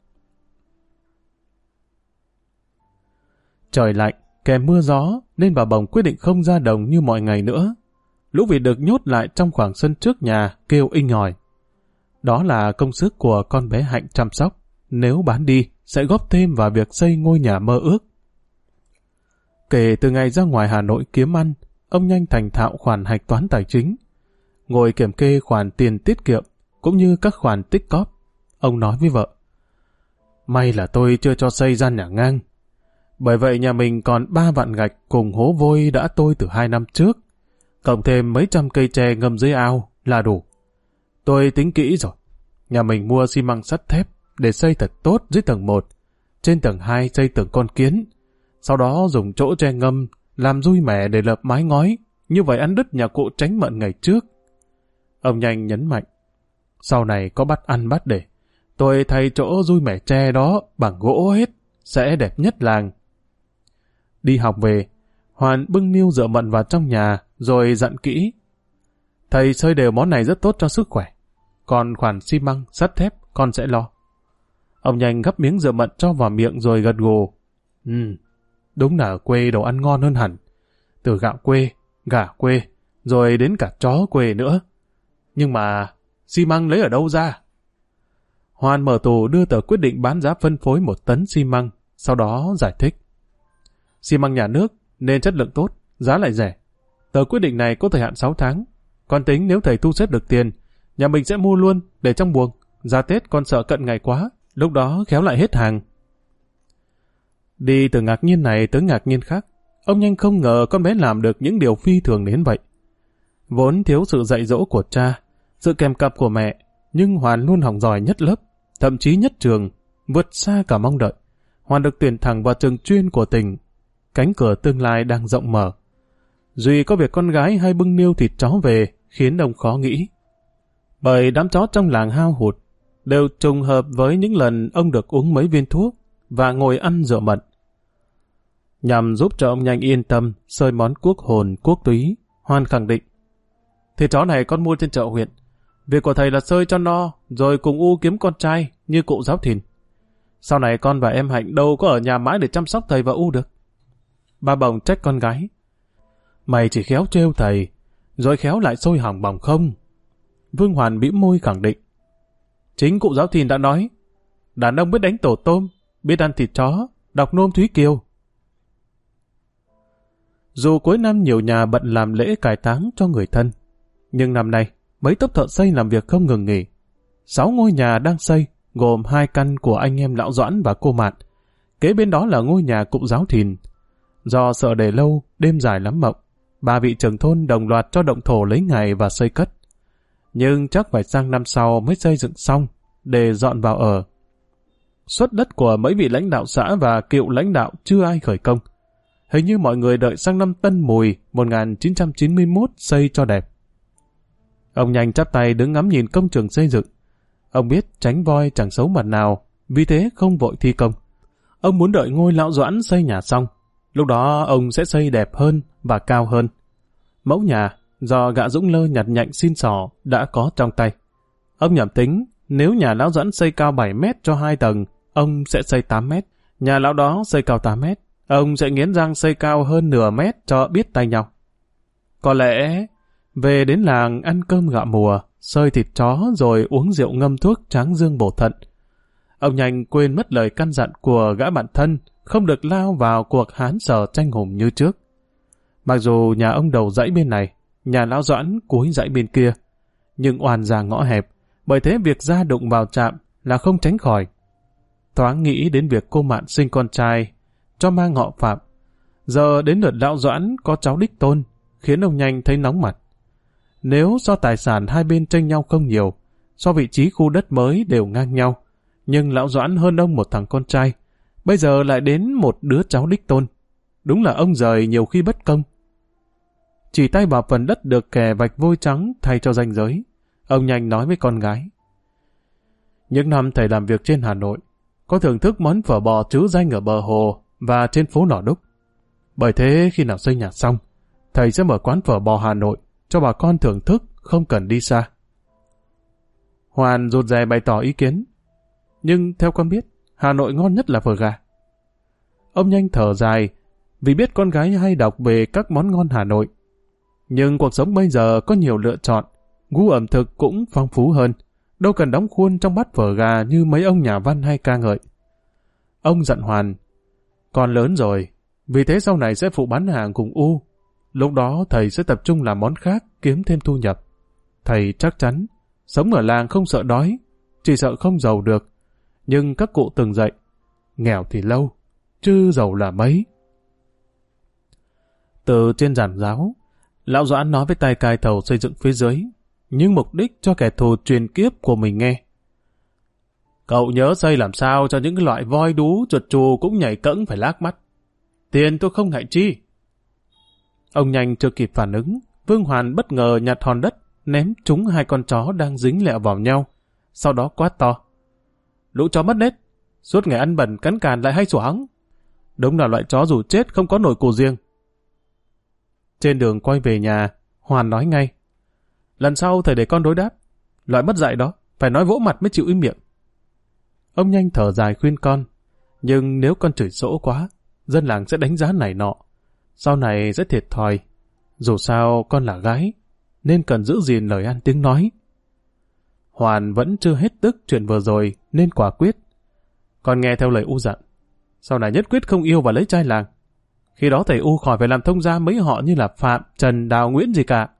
Trời lạnh, kèm mưa gió, nên bà Bồng quyết định không ra đồng như mọi ngày nữa. Lũ vịt được nhốt lại trong khoảng sân trước nhà, kêu inh ỏi. Đó là công sức của con bé Hạnh chăm sóc. Nếu bán đi, sẽ góp thêm vào việc xây ngôi nhà mơ ước. Kể từ ngày ra ngoài Hà Nội kiếm ăn, ông Nhanh thành thạo khoản hạch toán tài chính. Ngồi kiểm kê khoản tiền tiết kiệm, cũng như các khoản tích cóp. Ông nói với vợ, may là tôi chưa cho xây gian nhà ngang. Bởi vậy nhà mình còn 3 vạn gạch cùng hố vôi đã tôi từ 2 năm trước. Cộng thêm mấy trăm cây tre ngâm dưới ao là đủ. Tôi tính kỹ rồi. Nhà mình mua xi măng sắt thép để xây thật tốt dưới tầng 1. Trên tầng 2 xây tường con kiến. Sau đó dùng chỗ tre ngâm làm dui mẻ để lợp mái ngói. Như vậy ăn đứt nhà cụ Tránh Mận ngày trước. Ông Nhanh nhấn mạnh. Sau này có bắt ăn bắt để. Tôi thay chỗ dui mẻ tre đó bằng gỗ hết. Sẽ đẹp nhất làng. Đi học về, Hoàn bưng niêu rượu mận vào trong nhà, rồi dặn kỹ. Thầy xơi đều món này rất tốt cho sức khỏe. Còn khoản xi măng, sắt thép, con sẽ lo. Ông Nhanh gắp miếng rượu mận cho vào miệng rồi gật gù. Đúng là ở quê đồ ăn ngon hơn hẳn. Từ gạo quê, gà quê, rồi đến cả chó quê nữa. Nhưng mà, xi măng lấy ở đâu ra? Hoàn mở tủ đưa tờ quyết định bán giá phân phối 1 tấn xi măng, sau đó giải thích. Xi măng nhà nước nên chất lượng tốt, giá lại rẻ. Tờ quyết định này có thời hạn 6 tháng. Con tính nếu thầy thu xếp được tiền, nhà mình sẽ mua luôn để trong buồng. Ra Tết con sợ cận ngày quá, lúc đó khéo lại hết hàng. Đi từ ngạc nhiên này tới ngạc nhiên khác, ông nhanh không ngờ con bé làm được những điều phi thường đến vậy. Vốn thiếu sự dạy dỗ của cha, sự kèm cặp của mẹ, nhưng Hoàn luôn học giỏi nhất lớp, thậm chí nhất trường, vượt xa cả mong đợi. Hoàn được tuyển thẳng vào trường chuyên của tỉnh. Cánh cửa tương lai đang rộng mở. Duy có việc con gái hay bưng niêu thịt chó về khiến ông khó nghĩ. Bởi đám chó trong làng hao hụt, đều trùng hợp với những lần ông được uống mấy viên thuốc và ngồi ăn rượu mận. Nhằm giúp cho ông nhanh yên tâm xơi món cuốc hồn, cuốc túy, Hoàn khẳng định: thịt chó này con mua trên chợ huyện. Việc của thầy là xơi cho no, rồi cùng U kiếm con trai như cụ Giáo Thìn. Sau này con và em Hạnh đâu có ở nhà mãi để chăm sóc thầy và U được. Ba Bồng trách con gái: mày chỉ khéo trêu thầy, rồi khéo lại sôi hỏng bỏng không? Vương Hoàn bĩm môi khẳng định: chính cụ Giáo Thìn đã nói, đàn ông biết đánh tổ tôm, biết ăn thịt chó, đọc nôm Thúy Kiều. Dù cuối năm nhiều nhà bận làm lễ cải táng cho người thân, nhưng năm nay mấy tốp thợ xây làm việc không ngừng nghỉ. 6 ngôi nhà đang xây, gồm 2 căn của anh em lão Doãn và cô Mạt. Kế bên đó là ngôi nhà cụ Giáo Thìn. Do sợ để lâu, đêm dài lắm mộng, 3 vị trưởng thôn đồng loạt cho động thổ lấy ngày và xây cất. Nhưng chắc phải sang năm sau mới xây dựng xong, để dọn vào ở. Suất đất của mấy vị lãnh đạo xã và cựu lãnh đạo chưa ai khởi công. Hình như mọi người đợi sang năm Tân Mùi 1991 xây cho đẹp. Ông nhanh chắp tay đứng ngắm nhìn công trường xây dựng. Ông biết tránh voi chẳng xấu mặt nào, vì thế không vội thi công. Ông muốn đợi ngôi lão Doãn xây nhà xong, lúc đó ông sẽ xây đẹp hơn và cao hơn. Mẫu nhà do gã Dũng Lơ nhặt nhạnh xin xỏ đã có trong tay. Ông nhẩm tính, nếu nhà lão Doãn xây cao 7 mét cho 2 tầng, ông sẽ xây 8 mét. Nhà lão đó xây cao 8 mét, ông sẽ nghiến răng xây cao hơn nửa mét cho biết tay nhau. Có lẽ về đến làng ăn cơm gạo mùa, xơi thịt chó rồi uống rượu ngâm thuốc tráng dương bổ thận. Ông nhanh quên mất lời căn dặn của gã bạn thân, không được lao vào cuộc hán sở tranh hùng như trước. Mặc dù nhà ông đầu dãy bên này, nhà lão Doãn cuối dãy bên kia, nhưng oan ra ngõ hẹp, bởi thế việc ra đụng vào chạm là không tránh khỏi. Thoáng nghĩ đến việc cô Mạn sinh con trai, cho mang họ Phạm. Giờ đến lượt lão Doãn có cháu đích tôn, khiến ông nhanh thấy nóng mặt. Nếu do tài sản hai bên tranh nhau không nhiều, so vị trí khu đất mới đều ngang nhau, nhưng lão Doãn hơn ông một thằng con trai, bây giờ lại đến một đứa cháu đích tôn. Đúng là ông rời nhiều khi bất công. Chỉ tay vào phần đất được kẻ vạch vôi trắng thay cho ranh giới, ông nhanh nói với con gái: những năm thầy làm việc trên Hà Nội, có thưởng thức món phở bò trứ danh ở bờ hồ và trên phố Nỏ Đúc. Bởi thế khi nào xây nhà xong, thầy sẽ mở quán phở bò Hà Nội cho bà con thưởng thức, không cần đi xa. Hoàn rụt rè bày tỏ ý kiến: nhưng theo con biết, Hà Nội ngon nhất là phở gà. Ông nhanh thở dài, vì biết con gái hay đọc về các món ngon Hà Nội. Nhưng cuộc sống bây giờ có nhiều lựa chọn, gu ẩm thực cũng phong phú hơn, đâu cần đóng khuôn trong bát phở gà như mấy ông nhà văn hay ca ngợi. Ông dặn Hoàn: con lớn rồi, vì thế sau này sẽ phụ bán hàng cùng U. Lúc đó thầy sẽ tập trung làm món khác, kiếm thêm thu nhập. Thầy chắc chắn, sống ở làng không sợ đói, chỉ sợ không giàu được. Nhưng các cụ từng dạy, nghèo thì lâu, chứ giàu là mấy. Từ trên giàn giáo, lão Doãn nói với tay cai thầu xây dựng phía dưới, nhưng mục đích cho kẻ thù truyền kiếp của mình nghe. Cậu nhớ xây làm sao cho những loại voi đú, chuột chù cũng nhảy cẫng phải lác mắt. Tiền tôi không ngại chi. Ông nhanh chưa kịp phản ứng, Vương Hoàn bất ngờ nhặt hòn đất, ném trúng hai con chó đang dính lẹo vào nhau. Sau đó quát to: lũ chó mất nết, suốt ngày ăn bẩn cắn càn lại hay sủa hắng. Đúng là loại chó dù chết không có nổi cù riêng. Trên đường quay về nhà, Hoàn nói ngay: lần sau thầy để con đối đáp, loại mất dạy đó, phải nói vỗ mặt mới chịu im miệng. Ông nhanh thở dài khuyên con: nhưng nếu con chửi dỗ quá, dân làng sẽ đánh giá này nọ, sau này sẽ thiệt thòi. Dù sao con là gái, nên cần giữ gìn lời ăn tiếng nói. Hoàn vẫn chưa hết tức chuyện vừa rồi nên quả quyết: con nghe theo lời U dặn, sau này nhất quyết không yêu và lấy trai làng. Khi đó thầy U khỏi phải làm thông gia mấy họ như là Phạm, Trần, Đào, Nguyễn gì cả.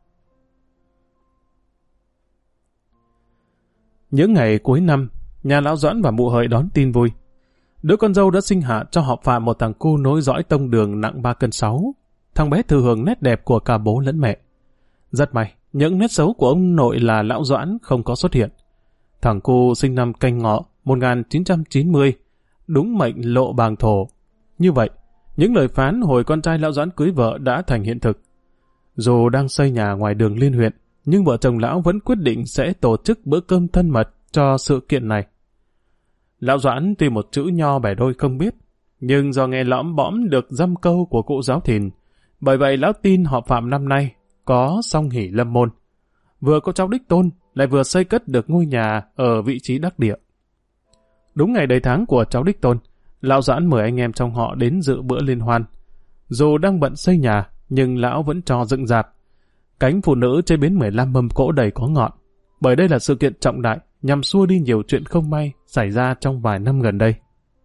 Những ngày cuối năm, nhà lão Doãn và mụ Hợi đón tin vui. Đứa con dâu đã sinh hạ cho họ Phạm một thằng cu nối dõi tông đường nặng 3 cân 6. Thằng bé thừa hưởng nét đẹp của cả bố lẫn mẹ. Rất may, những nét xấu của ông nội là lão Doãn không có xuất hiện. Thằng cu sinh năm Canh Ngọ 1990, đúng mệnh lộ bàng thổ. Như vậy, những lời phán hồi con trai lão Doãn cưới vợ đã thành hiện thực. Dù đang xây nhà ngoài đường liên huyện, nhưng vợ chồng lão vẫn quyết định sẽ tổ chức bữa cơm thân mật cho sự kiện này. Lão Doãn tuy một chữ nho bẻ đôi không biết, nhưng do nghe lõm bõm được dăm câu của cụ giáo thìn, bởi vậy lão tin họ Phạm năm nay có song hỷ lâm môn. Vừa có cháu đích tôn, lại vừa xây cất được ngôi nhà ở vị trí đắc địa. Đúng ngày đầy tháng của cháu đích tôn, lão Doãn mời anh em trong họ đến dự bữa liên hoan. Dù đang bận xây nhà, nhưng lão vẫn cho dựng dạp. Cánh phụ nữ chế biến 15 mâm cỗ đầy có ngọn, bởi đây là sự kiện trọng đại nhằm xua đi nhiều chuyện không may xảy ra trong vài năm gần đây.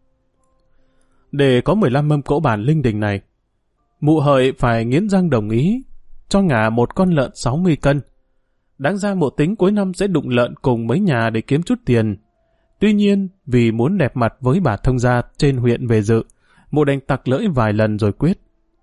Để có 15 mâm cỗ bàn linh đình này, mụ hợi phải nghiến răng đồng ý cho ngả một con lợn 60 cân. Đáng ra mụ tính cuối năm sẽ đụng lợn cùng mấy nhà để kiếm chút tiền. Tuy nhiên, vì muốn đẹp mặt với bà thông gia trên huyện về dự, mụ đành tặc lưỡi vài lần rồi quyết.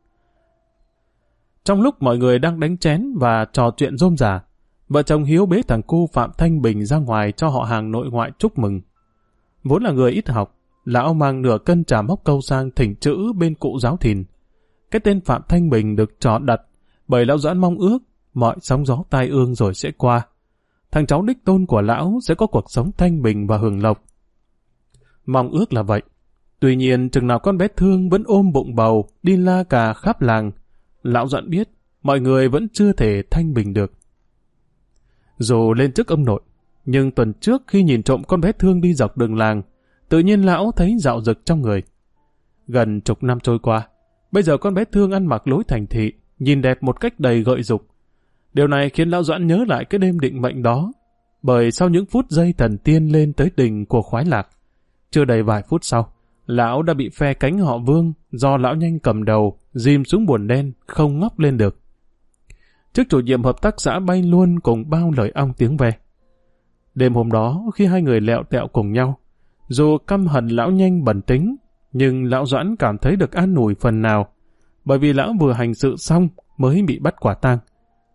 Trong lúc mọi người đang đánh chén và trò chuyện rôm rả, vợ chồng Hiếu bế thằng cu Phạm Thanh Bình ra ngoài cho họ hàng nội ngoại chúc mừng. Vốn là người ít học, lão mang nửa cân trà móc câu sang thỉnh chữ bên cụ giáo thìn. Cái tên Phạm Thanh Bình được chọn đặt bởi lão Doãn mong ước mọi sóng gió tai ương rồi sẽ qua. Thằng cháu đích tôn của lão sẽ có cuộc sống thanh bình và hưởng lộc. Mong ước là vậy. Tuy nhiên, chừng nào con bé Thương vẫn ôm bụng bầu, đi la cà khắp làng, lão Doãn biết mọi người vẫn chưa thể thanh bình được. Dù lên chức ông nội, nhưng tuần trước khi nhìn trộm con bé Thương đi dọc đường làng, tự nhiên lão thấy dạo dực trong người. Gần chục năm trôi qua, bây giờ con bé Thương ăn mặc lối thành thị, nhìn đẹp một cách đầy gợi dục. Điều này khiến lão Doãn nhớ lại cái đêm định mệnh đó, bởi sau những phút giây thần tiên lên tới đỉnh của khoái lạc, chưa đầy vài phút sau, lão đã bị phe cánh họ Vương do lão Nhanh cầm đầu dìm xuống buồn đen, không ngóc lên được. Chức chủ nhiệm hợp tác xã bay luôn cùng bao lời ong tiếng ve. Đêm hôm đó, khi hai người lẹo tẹo cùng nhau, dù căm hận lão Nhanh bẩn tính, nhưng lão Doãn cảm thấy được an ủi phần nào, bởi vì lão vừa hành sự xong mới bị bắt quả tang.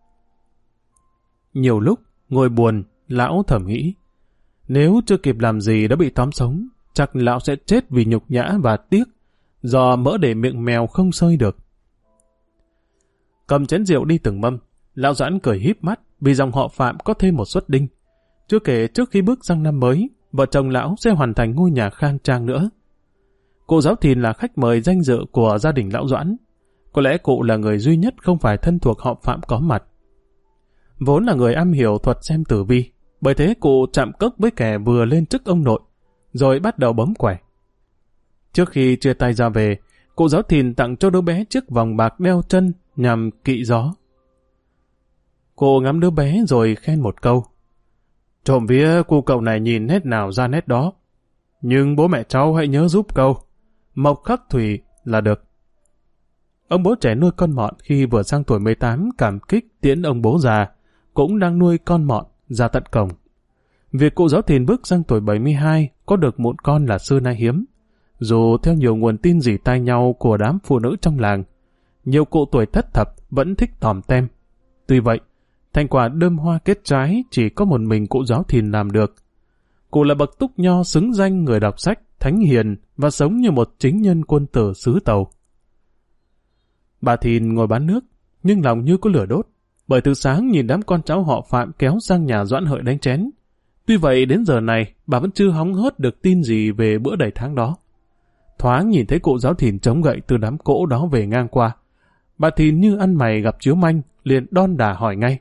Nhiều lúc, ngồi buồn, lão thầm nghĩ, nếu chưa kịp làm gì đã bị tóm sống, chắc lão sẽ chết vì nhục nhã và tiếc, do mỡ để miệng mèo không sơi được. Cầm chén rượu đi từng mâm, lão Doãn cười híp mắt vì dòng họ Phạm có thêm một suất đinh. Chưa kể trước khi bước sang năm mới, vợ chồng lão sẽ hoàn thành ngôi nhà khang trang nữa. Cụ giáo thìn là khách mời danh dự của gia đình lão Doãn. Có lẽ cụ là người duy nhất không phải thân thuộc họ Phạm có mặt. Vốn là người am hiểu thuật xem tử vi, bởi thế cụ chạm cốc với kẻ vừa lên chức ông nội, rồi bắt đầu bấm quẻ. Trước khi chia tay ra về, cụ giáo thìn tặng cho đứa bé chiếc vòng bạc đeo chân nhằm kỵ gió. Cụ ngắm đứa bé rồi khen một câu. Trộm vía cu cậu này nhìn nét nào ra nét đó. Nhưng bố mẹ cháu hãy nhớ giúp câu. Mộc khắc thủy là được. Ông bố trẻ nuôi con mọn khi vừa sang tuổi 18 cảm kích tiễn ông bố già, cũng đang nuôi con mọn ra tận cổng. Việc cụ giáo thìn bước sang tuổi 72 có được một con là xưa nay hiếm. Dù theo nhiều nguồn tin rỉ tai nhau của đám phụ nữ trong làng, nhiều cụ tuổi thất thập vẫn thích tòm tem. Tuy vậy, thành quả đơm hoa kết trái chỉ có một mình cụ giáo thìn làm được. Cụ là bậc túc nho xứng danh người đọc sách, thánh hiền và sống như một chính nhân quân tử xứ Tàu. Bà Thìn ngồi bán nước, nhưng lòng như có lửa đốt, bởi từ sáng nhìn đám con cháu họ Phạm kéo sang nhà Doãn Hợi đánh chén. Tuy vậy đến giờ này, bà vẫn chưa hóng hớt được tin gì về bữa đầy tháng đó. Thoáng nhìn thấy cụ giáo thìn chống gậy từ đám cỗ đó về ngang qua, bà Thìn như ăn mày gặp chiếu manh, liền đon đả hỏi ngay.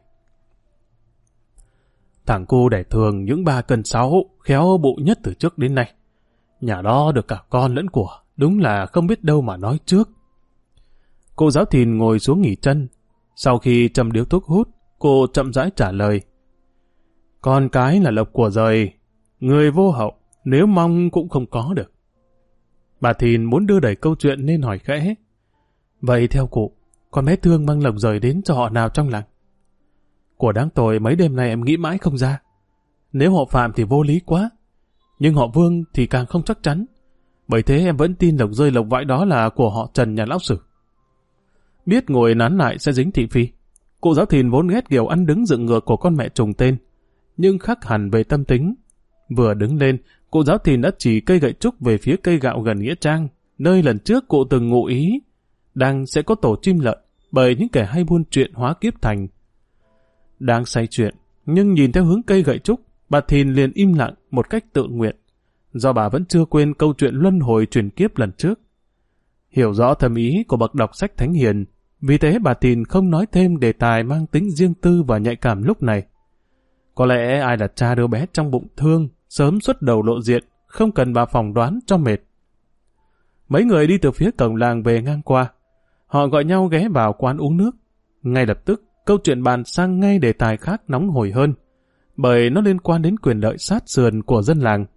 Thằng cu đẻ thường những 3 cân 6, khéo bụ nhất từ trước đến nay. Nhà đó được cả con lẫn của, đúng là không biết đâu mà nói trước. Cô giáo thìn ngồi xuống nghỉ chân. Sau khi châm điếu thuốc hút, cô chậm rãi trả lời. Con cái là lộc của rời, người vô hậu, nếu mong cũng không có được. Bà Thìn muốn đưa đẩy câu chuyện nên hỏi khẽ. Vậy theo cụ, con bé Thương mang lộc rời đến cho họ nào trong làng? Của đáng tội mấy đêm nay em nghĩ mãi không ra. Nếu họ Phạm thì vô lý quá, nhưng họ Vương thì càng không chắc chắn. Bởi thế em vẫn tin lộc rơi lộc vãi đó là của họ Trần nhà lão Sử. Biết ngồi nán lại sẽ dính thị phi. Cụ Giáo Thìn vốn ghét kiểu ăn đứng dựng ngược của con mẹ trùng tên, nhưng khác hẳn về tâm tính. Vừa đứng lên, cụ Giáo Thìn đã chỉ cây gậy trúc về phía cây gạo gần nghĩa trang, nơi lần trước cụ từng ngụ ý đang sẽ có tổ chim lợn bởi những kẻ hay buôn chuyện hóa kiếp thành. Đang say chuyện, nhưng nhìn theo hướng cây gậy trúc, bà Thìn liền im lặng một cách tự nguyện, do bà vẫn chưa quên câu chuyện luân hồi chuyển kiếp lần trước. Hiểu rõ thâm ý của bậc đọc sách thánh hiền, vì thế bà Thìn không nói thêm đề tài mang tính riêng tư và nhạy cảm lúc này. Có lẽ ai là cha đứa bé trong bụng thương, sớm xuất đầu lộ diện, không cần bà phỏng đoán cho mệt. Mấy người đi từ phía cổng làng về ngang qua. Họ gọi nhau ghé vào quán uống nước. Ngay lập tức, câu chuyện bàn sang ngay đề tài khác nóng hổi hơn, bởi nó liên quan đến quyền lợi sát sườn của dân làng.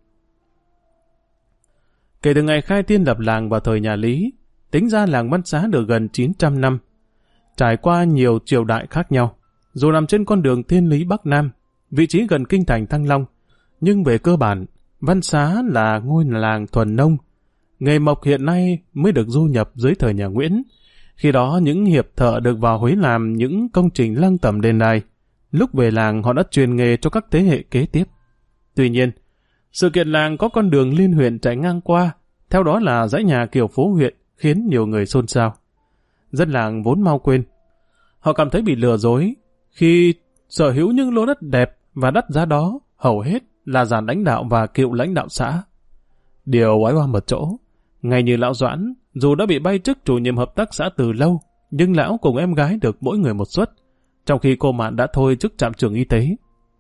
Kể từ ngày khai tiên lập làng vào thời nhà Lý, tính ra làng Văn Xá được gần 900 năm, trải qua nhiều triều đại khác nhau. Dù nằm trên con đường thiên lý Bắc Nam, vị trí gần kinh thành Thăng Long, nhưng về cơ bản, Văn Xá là ngôi làng thuần nông. Nghề mộc hiện nay mới được du nhập dưới thời nhà Nguyễn. Khi đó những hiệp thợ được vào Huế làm những công trình lăng tẩm đền đài. Lúc về làng họ đã truyền nghề cho các thế hệ kế tiếp. Tuy nhiên, sự kiện làng có con đường liên huyện chạy ngang qua, theo đó là dãy nhà kiểu phố huyện, khiến nhiều người xôn xao. Dân làng vốn mau quên. Họ cảm thấy bị lừa dối khi sở hữu những lô đất đẹp và đắt giá đó hầu hết là dàn lãnh đạo và cựu lãnh đạo xã. Điều oái oăm một chỗ, ngay như lão Doãn, dù đã bị bay chức chủ nhiệm hợp tác xã từ lâu, nhưng lão cùng em gái được mỗi người một suất, trong khi cô Mạn đã thôi chức trạm trưởng y tế.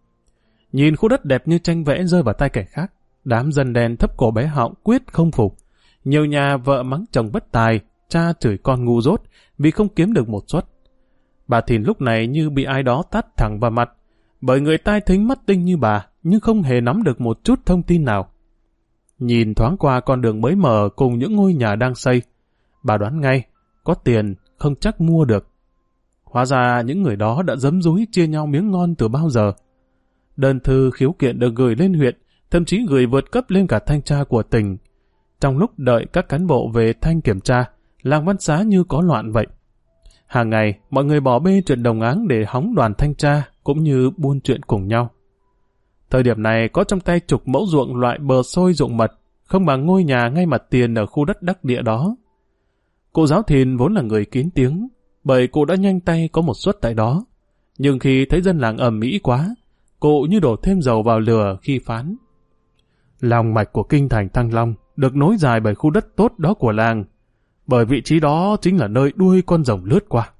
Nhìn khu đất đẹp như tranh vẽ rơi vào tay kẻ khác, đám dân đen thấp cổ bé họng quyết không phục. Nhiều nhà vợ mắng chồng bất tài, cha chửi con ngu dốt vì không kiếm được một suất. Bà Thìn lúc này như bị ai đó tát thẳng vào mặt, bởi người tai thính mắt tinh như bà, nhưng không hề nắm được một chút thông tin nào. Nhìn thoáng qua con đường mới mở cùng những ngôi nhà đang xây, bà đoán ngay, có tiền không chắc mua được. Hóa ra những người đó đã giấm dúi chia nhau miếng ngon từ bao giờ. Đơn thư khiếu kiện được gửi lên huyện, thậm chí gửi vượt cấp lên cả thanh tra của tỉnh. Trong lúc đợi các cán bộ về thanh kiểm tra, làng Văn Xá như có loạn vậy. Hàng ngày, mọi người bỏ bê chuyện đồng áng để hóng đoàn thanh tra, cũng như buôn chuyện cùng nhau. Thời điểm này có trong tay chục mẫu ruộng loại bờ xôi ruộng mật, không bằng ngôi nhà ngay mặt tiền ở khu đất đắc địa đó. Cụ Giáo Thìn vốn là người kín tiếng, bởi cụ đã nhanh tay có một suất tại đó. Nhưng khi thấy dân làng ầm ĩ quá, cụ như đổ thêm dầu vào lửa khi phán: lòng mạch của kinh thành Thăng Long được nối dài bởi khu đất tốt đó của làng, bởi vị trí đó chính là nơi đuôi con rồng lướt qua.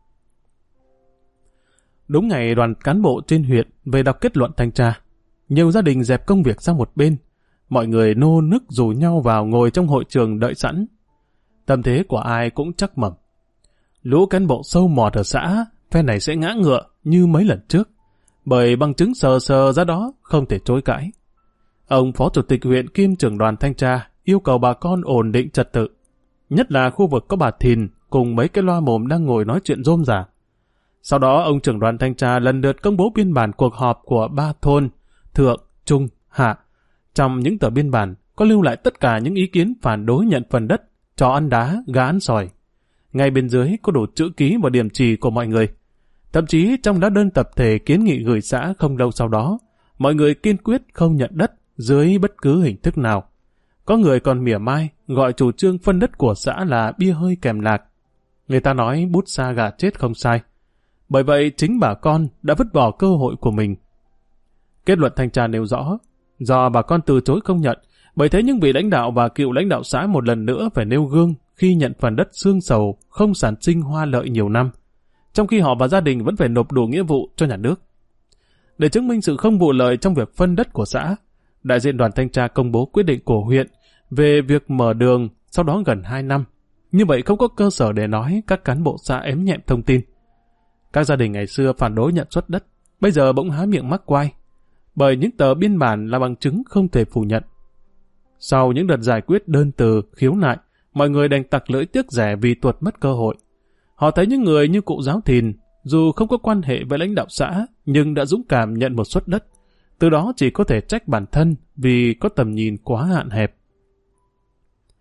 Đúng ngày đoàn cán bộ trên huyện về đọc kết luận thanh tra, nhiều gia đình dẹp công việc sang một bên, mọi người nô nức rủ nhau vào ngồi trong hội trường đợi sẵn. Tâm thế của ai cũng chắc mẩm. Lũ cán bộ sâu mọt ở xã, phe này sẽ ngã ngựa như mấy lần trước, bởi bằng chứng sờ sờ ra đó không thể chối cãi. Ông phó chủ tịch huyện kiêm trưởng đoàn thanh tra yêu cầu bà con ổn định trật tự, nhất là khu vực có bà Thìn cùng mấy cái loa mồm đang ngồi nói chuyện rôm rả. Sau đó ông trưởng đoàn thanh tra lần lượt công bố biên bản cuộc họp của 3 thôn Thượng, Trung, Hạ. Trong những tờ biên bản có lưu lại tất cả những ý kiến phản đối nhận phần đất, chó ăn đá, gà ăn sỏi. Ngay bên dưới có đủ chữ ký và điểm chỉ của mọi người. Thậm chí trong lá đơn tập thể kiến nghị gửi xã không lâu sau đó, mọi người kiên quyết không nhận đất dưới bất cứ hình thức nào. Có người còn mỉa mai gọi chủ trương phân đất của xã là bia hơi kèm lạc. Người ta nói bút sa gà chết không sai. Bởi vậy chính bà con đã vứt bỏ cơ hội của mình. Kết luận thanh tra nêu rõ, do bà con từ chối không nhận, bởi thế những vị lãnh đạo và cựu lãnh đạo xã một lần nữa phải nêu gương khi nhận phần đất xương sầu không sản sinh hoa lợi nhiều năm, trong khi họ và gia đình vẫn phải nộp đủ nghĩa vụ cho nhà nước. Để chứng minh sự không vụ lợi trong việc phân đất của xã, đại diện đoàn thanh tra công bố quyết định của huyện về việc mở đường sau đó gần 2 năm. Như vậy không có cơ sở để nói các cán bộ xã ém nhẹm thông tin. Các gia đình ngày xưa phản đối nhận suất đất, bây giờ bỗng há miệng mắc quai, bởi những tờ biên bản là bằng chứng không thể phủ nhận. Sau những đợt giải quyết đơn từ, khiếu nại, mọi người đành tặc lưỡi tiếc rẻ vì tuột mất cơ hội. Họ thấy những người như cụ Giáo Thìn, dù không có quan hệ với lãnh đạo xã, nhưng đã dũng cảm nhận một suất đất. Từ đó chỉ có thể trách bản thân vì có tầm nhìn quá hạn hẹp.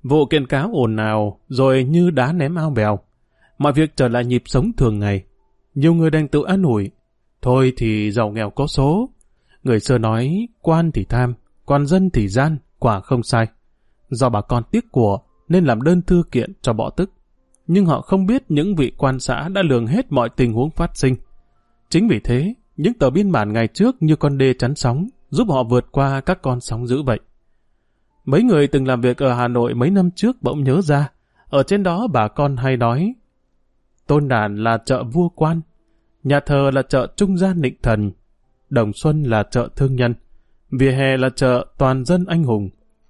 Vụ kiện cáo ồn ào rồi như đá ném ao bèo. Mọi việc trở lại nhịp sống thường ngày. Nhiều người đành tự an ủi. Thôi thì giàu nghèo có số. Người xưa nói quan thì tham, còn dân thì gian, quả không sai. Do bà con tiếc của nên làm đơn thư kiện cho bỏ tức. Nhưng họ không biết những vị quan xã đã lường hết mọi tình huống phát sinh. Chính vì thế, những tờ biên bản ngày trước như con đê chắn sóng, giúp họ vượt qua các con sóng dữ vậy. Mấy người từng làm việc ở Hà Nội mấy năm trước bỗng nhớ ra, ở trên đó bà con hay nói, Tôn Đản là chợ vua quan, nhà thờ là chợ trung gian nịnh thần, Đồng Xuân là chợ thương nhân, vỉa hè là chợ toàn dân anh hùng.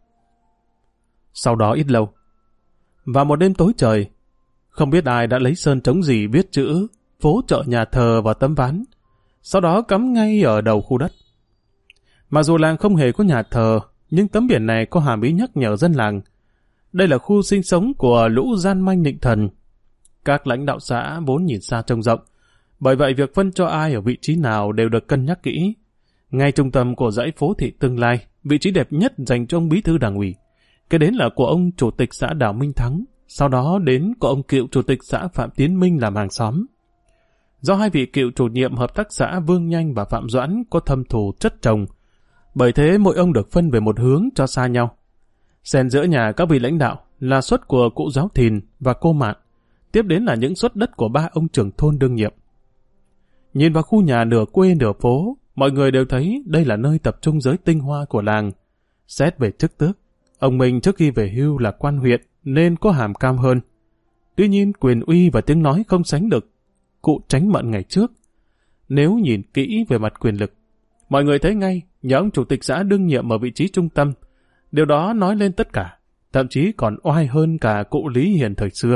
Sau đó ít lâu, vào một đêm tối trời, không biết ai đã lấy sơn trống gì viết chữ phố chợ nhà thờ vào tấm ván, sau đó cắm ngay ở đầu khu đất. Mặc dù làng không hề có nhà thờ, nhưng tấm biển này có hàm ý nhắc nhở dân làng. Đây là khu sinh sống của lũ gian manh nịnh thần. Các lãnh đạo xã vốn nhìn xa trông rộng, bởi vậy việc phân cho ai ở vị trí nào đều được cân nhắc kỹ. Ngay trung tâm của dãy phố thị tương lai, vị trí đẹp nhất dành cho ông bí thư đảng ủy. Kế đến là của ông chủ tịch xã Đào Minh Thắng, sau đó đến của ông cựu chủ tịch xã Phạm Tiến Minh làm hàng xóm. Do hai vị cựu chủ nhiệm hợp tác xã Vương Nhanh và Phạm Doãn có thâm thù chất chồng, bởi thế mỗi ông được phân về một hướng cho xa nhau. Xen giữa nhà các vị lãnh đạo là suất của cụ Giáo Thìn và cô Mạn, tiếp đến là những suất đất của ba ông trưởng thôn đương nhiệm. Nhìn vào khu nhà nửa quê nửa phố, mọi người đều thấy đây là nơi tập trung giới tinh hoa của làng. Xét về chức tước, ông Minh trước khi về hưu là quan huyện nên có hàm cao hơn. Tuy nhiên quyền uy và tiếng nói không sánh được cụ Tránh Mận ngày trước. Nếu nhìn kỹ về mặt quyền lực, mọi người thấy ngay nhờ ông chủ tịch xã đương nhiệm ở vị trí trung tâm. Điều đó nói lên tất cả, thậm chí còn oai hơn cả cụ Lý Hiền thời xưa.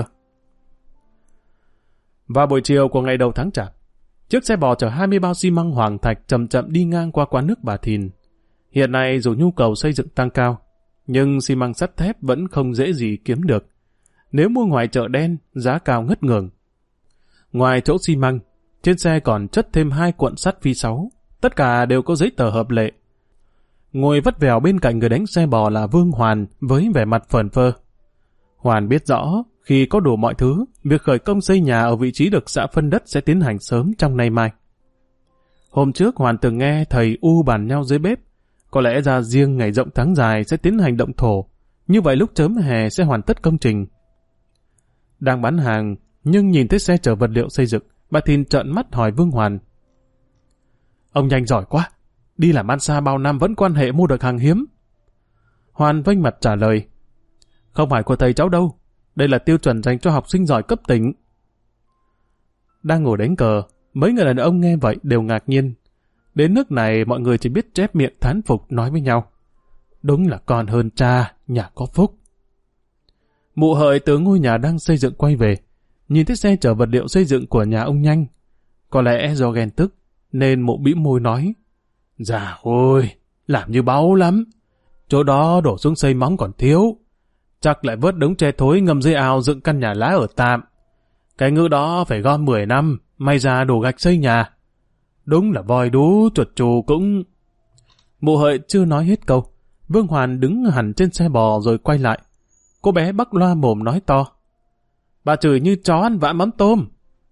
Vào buổi chiều của ngày đầu tháng Chạp, chiếc xe bò chở 20 bao xi măng Hoàng Thạch chậm chậm đi ngang qua quán nước bà Thìn. Hiện nay dù nhu cầu xây dựng tăng cao, nhưng xi măng sắt thép vẫn không dễ gì kiếm được. Nếu mua ngoài chợ đen, giá cao ngất ngường. Ngoài chỗ xi măng, trên xe còn chất thêm 2 cuộn sắt phi 6, tất cả đều có giấy tờ hợp lệ. Ngồi vắt vẻo bên cạnh người đánh xe bò là Vương Hoàn với vẻ mặt phờn phơ. Hoàn biết rõ, khi có đủ mọi thứ, việc khởi công xây nhà ở vị trí được xã phân đất sẽ tiến hành sớm trong nay mai. Hôm trước Hoàn từng nghe thầy U bàn nhau dưới bếp, có lẽ ra riêng ngày rộng tháng dài sẽ tiến hành động thổ, như vậy lúc chớm hè sẽ hoàn tất công trình. Đang bán hàng, nhưng nhìn thấy xe chở vật liệu xây dựng, bà Thìn trợn mắt hỏi Vương Hoàn. Ông Nhanh giỏi quá, đi làm ăn xa bao năm vẫn quan hệ mua được hàng hiếm. Hoàn vênh mặt trả lời, không phải của thầy cháu đâu, đây là tiêu chuẩn dành cho học sinh giỏi cấp tỉnh. Đang ngồi đánh cờ, mấy người đàn ông nghe vậy đều ngạc nhiên. Đến nước này mọi người chỉ biết chép miệng thán phục nói với nhau. Đúng là con hơn cha, nhà có phúc. Mụ Hợi từ ngôi nhà đang xây dựng quay về, nhìn thấy xe chở vật liệu xây dựng của nhà ông Nhanh. Có lẽ do ghen tức, nên mụ bĩm môi nói, dạ ôi, làm như báu lắm. Chỗ đó đổ xuống xây móng còn thiếu. Chắc lại vớt đống tre thối ngâm dưới ao dựng căn nhà lá ở tạm. Cái ngữ đó phải gom 10 năm, may ra đổ gạch xây nhà. Đúng là voi đú, chuột chù cũng... Mụ Hợi chưa nói hết câu. Vương Hoàn đứng hẳn trên xe bò rồi quay lại. Cô bé bắc loa mồm nói to. Bà chửi như chó ăn vạ mắm tôm.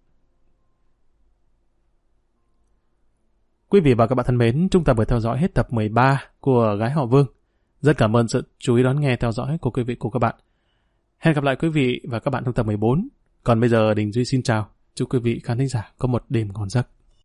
Quý vị và các bạn thân mến, chúng ta vừa theo dõi hết tập 13 của Gái Họ Vương. Rất cảm ơn sự chú ý đón nghe theo dõi của quý vị cùng các bạn. Hẹn gặp lại quý vị và các bạn trong tập 14. Còn bây giờ Đình Duy xin chào. Chúc quý vị khán thính giả có một đêm ngon giấc.